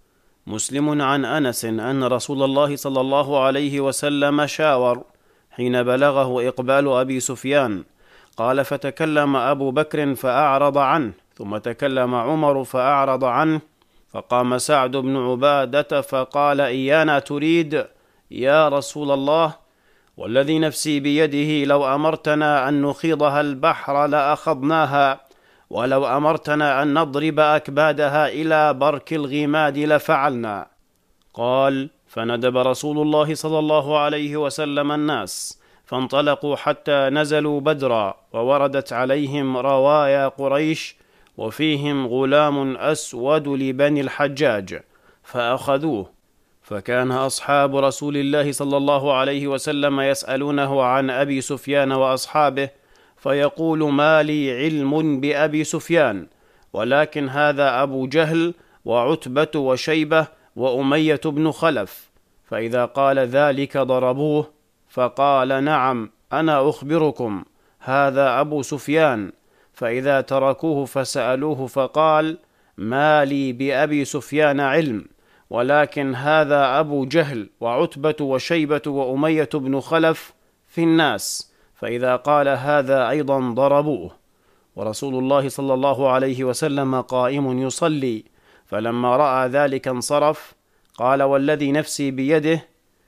مسلم عن أنس أن رسول الله صلى الله عليه وسلم شاور حين بلغه إقبال أبي سفيان، قال: فتكلم أبو بكر فأعرض عنه، ثم تكلم عمر فأعرض عنه، فقام سعد بن عبادة فقال: إيانا تريد يا رسول الله؟ والذي نفسي بيده لو أمرتنا أن نخيضها البحر لأخذناها، ولو أمرتنا أن نضرب أكبادها إلى برك الغماد لفعلنا. قال: فندب رسول الله صلى الله عليه وسلم الناس، فانطلقوا حتى نزلوا بدرا، ووردت عليهم روايا قريش، وفيهم غلام أسود لبني الحجاج، فأخذوه. فكان أصحاب رسول الله صلى الله عليه وسلم يسألونه عن أبي سفيان وأصحابه، فيقول: ما لي علم بأبي سفيان، ولكن هذا أبو جهل وعتبة وشيبة وأمية بن خلف. فإذا قال ذلك ضربوه، فقال: نعم، أنا أخبركم، هذا أبو سفيان. فإذا تركوه فسألوه، فقال: ما لي بأبي سفيان علم، ولكن هذا أبو جهل وعتبة وشيبة وأمية بن خلف في الناس. فإذا قال هذا أيضا ضربوه. ورسول الله صلى الله عليه وسلم قائم يصلي، فلما رأى ذلك انصرف. قال: والذي نفسي بيده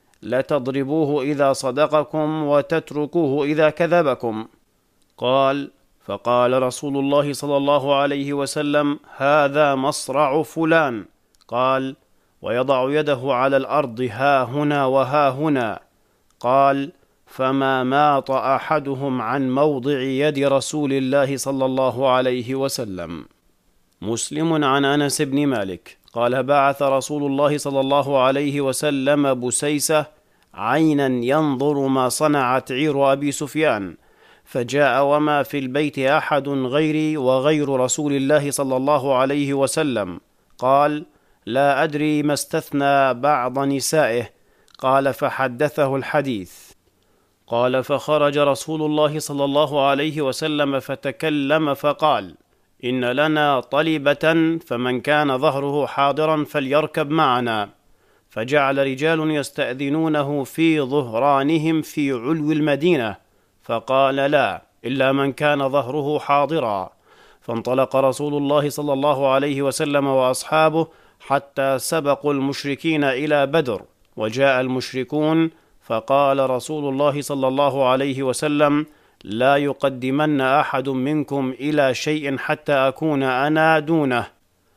لتضربوه إذا صدقكم وتتركوه إذا كذبكم. قال: فقال رسول الله صلى الله عليه وسلم: هذا مصرع فلان. قال: ويضع يده على الأرض ها هنا وها هنا. قال: فما ماط أحدهم عن موضع يد رسول الله صلى الله عليه وسلم. مسلم عن أنس بن مالك قال: بعث رسول الله صلى الله عليه وسلم بسيسة عينا ينظر ما صنعت عير أبي سفيان، فجاء وما في البيت أحد غيري وغير رسول الله صلى الله عليه وسلم. قال: لا أدري ما استثنى بعض نسائه. قال: فحدثه الحديث. قال: فخرج رسول الله صلى الله عليه وسلم فتكلم فقال: إن لنا طلبة، فمن كان ظهره حاضرا فليركب معنا. فجعل رجال يستأذنونه في ظهرانهم في علو المدينة، فقال: لا، إلا من كان ظهره حاضرا. فانطلق رسول الله صلى الله عليه وسلم وأصحابه حتى سبقوا المشركين إلى بدر، وجاء المشركون، فقال رسول الله صلى الله عليه وسلم: لا يقدمن أحد منكم إلى شيء حتى أكون أنا دونه.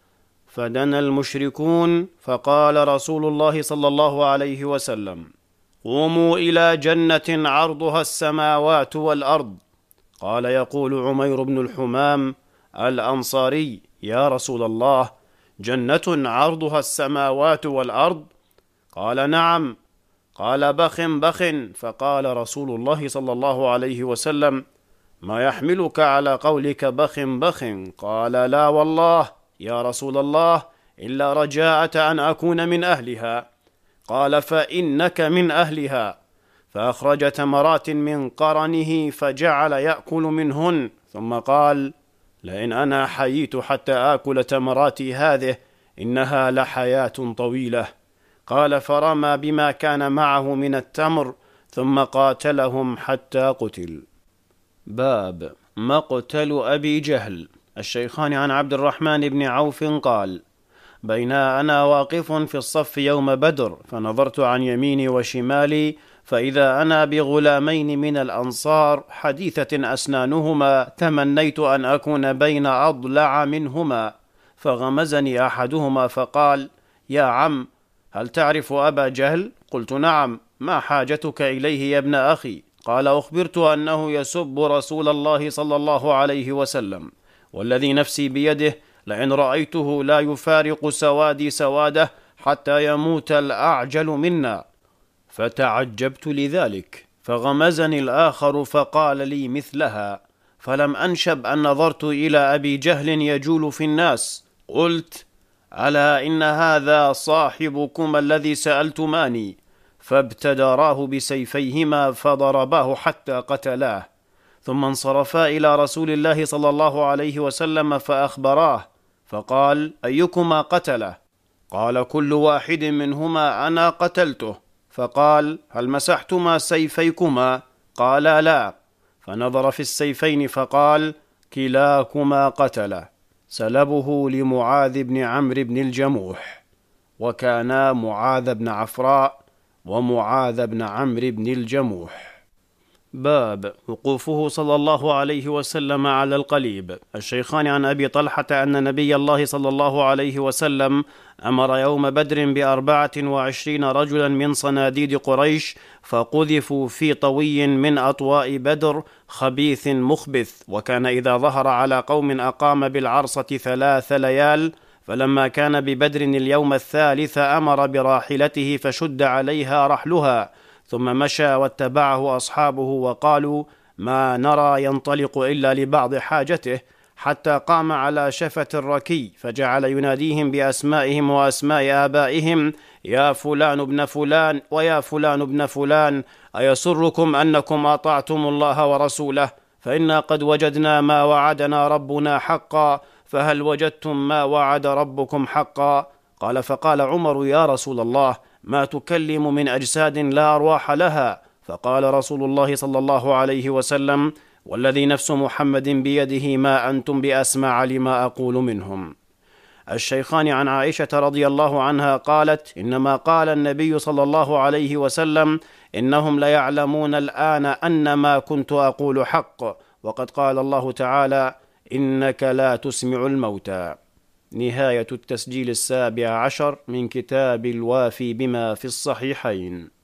فدنا المشركون، فقال رسول الله صلى الله عليه وسلم: قوموا إلى جنة عرضها السماوات والأرض. قال يقول عمير بن الحمام الأنصاري: يا رسول الله، جنة عرضها السماوات والأرض؟ قال: نعم. قال: بخ بخ. فقال رسول الله صلى الله عليه وسلم: ما يحملك على قولك بخ بخ؟ قال: لا والله يا رسول الله، إلا رجاءة أن أكون من أهلها. قال: فإنك من أهلها. فأخرج تمرات من قرنه فجعل يأكل منهن، ثم قال: لئن أنا حييت حتى آكل تمراتي هذه إنها لحياة طويلة. قال: فرمى بما كان معه من التمر، ثم قاتلهم حتى قتل. باب مقتل أبي جهل. الشيخان عن عبد الرحمن بن عوف قال: بين أنا واقف في الصف يوم بدر، فنظرت عن يميني وشمالي، فإذا أنا بغلامين من الأنصار حديثة أسنانهما، تمنيت أن أكون بين أضلع منهما، فغمزني أحدهما فقال: يا عم، هل تعرف أبا جهل؟ قلت: نعم. ما حاجتك إليه يا ابن أخي؟ قال: أخبرت أنه يسب رسول الله صلى الله عليه وسلم، والذي نفسي بيده لئن رأيته لا يفارق سوادي سواده حتى يموت الأعجل منا. فتعجبت لذلك، فغمزني الآخر فقال لي مثلها، فلم أنشب أن نظرت إلى أبي جهل يجول في الناس. قلت: ألا إن هذا صاحبكم الذي سألتماني. فابتدراه بسيفيهما فضرباه حتى قتلاه، ثم انصرفا إلى رسول الله صلى الله عليه وسلم فأخبراه، فقال: أيكما قتله؟ قال: كل واحد منهما أنا قتلته. فقال: هل مسحتما سيفيكما؟ قال: لا. فنظر في السيفين فقال: كلاكما قتله. سلبه لمعاذ بن عمرو بن الجموح، وكانا معاذ بن عفراء ومعاذ بن عمرو بن الجموح. باب وقوفه صلى الله عليه وسلم على القليب. الشيخان عن أبي طلحة أن نبي الله صلى الله عليه وسلم أمر يوم بدر بأربعة وعشرين رجلا من صناديد قريش، فقذفوا في طوي من أطواء بدر خبيث مخبث، وكان إذا ظهر على قوم أقام بالعرصة ثلاث ليال. فلما كان ببدر اليوم الثالث أمر براحلته فشد عليها رحلها، ثم مشى واتبعه أصحابه، وقالوا: ما نرى ينطلق إلا لبعض حاجته، حتى قام على شفة الركي فجعل يناديهم بأسمائهم وأسماء آبائهم: يا فلان ابن فلان ويا فلان ابن فلان، أيسركم أنكم أطعتم الله ورسوله؟ فإنا قد وجدنا ما وعدنا ربنا حقا، فهل وجدتم ما وعد ربكم حقا؟ قال: فقال عمر: يا رسول الله، ما تكلم من أجساد لا أرواح لها؟ فقال رسول الله صلى الله عليه وسلم: والذي نفس محمد بيده ما أنتم بأسمع لما أقول منهم. الشيخان عن عائشة رضي الله عنها قالت: إنما قال النبي صلى الله عليه وسلم: إنهم ليعلمون الآن أن ما كنت أقول حق، وقد قال الله تعالى: إنك لا تسمع الموتى. نهاية التسجيل السابع عشر من كتاب الوافي بما في الصحيحين.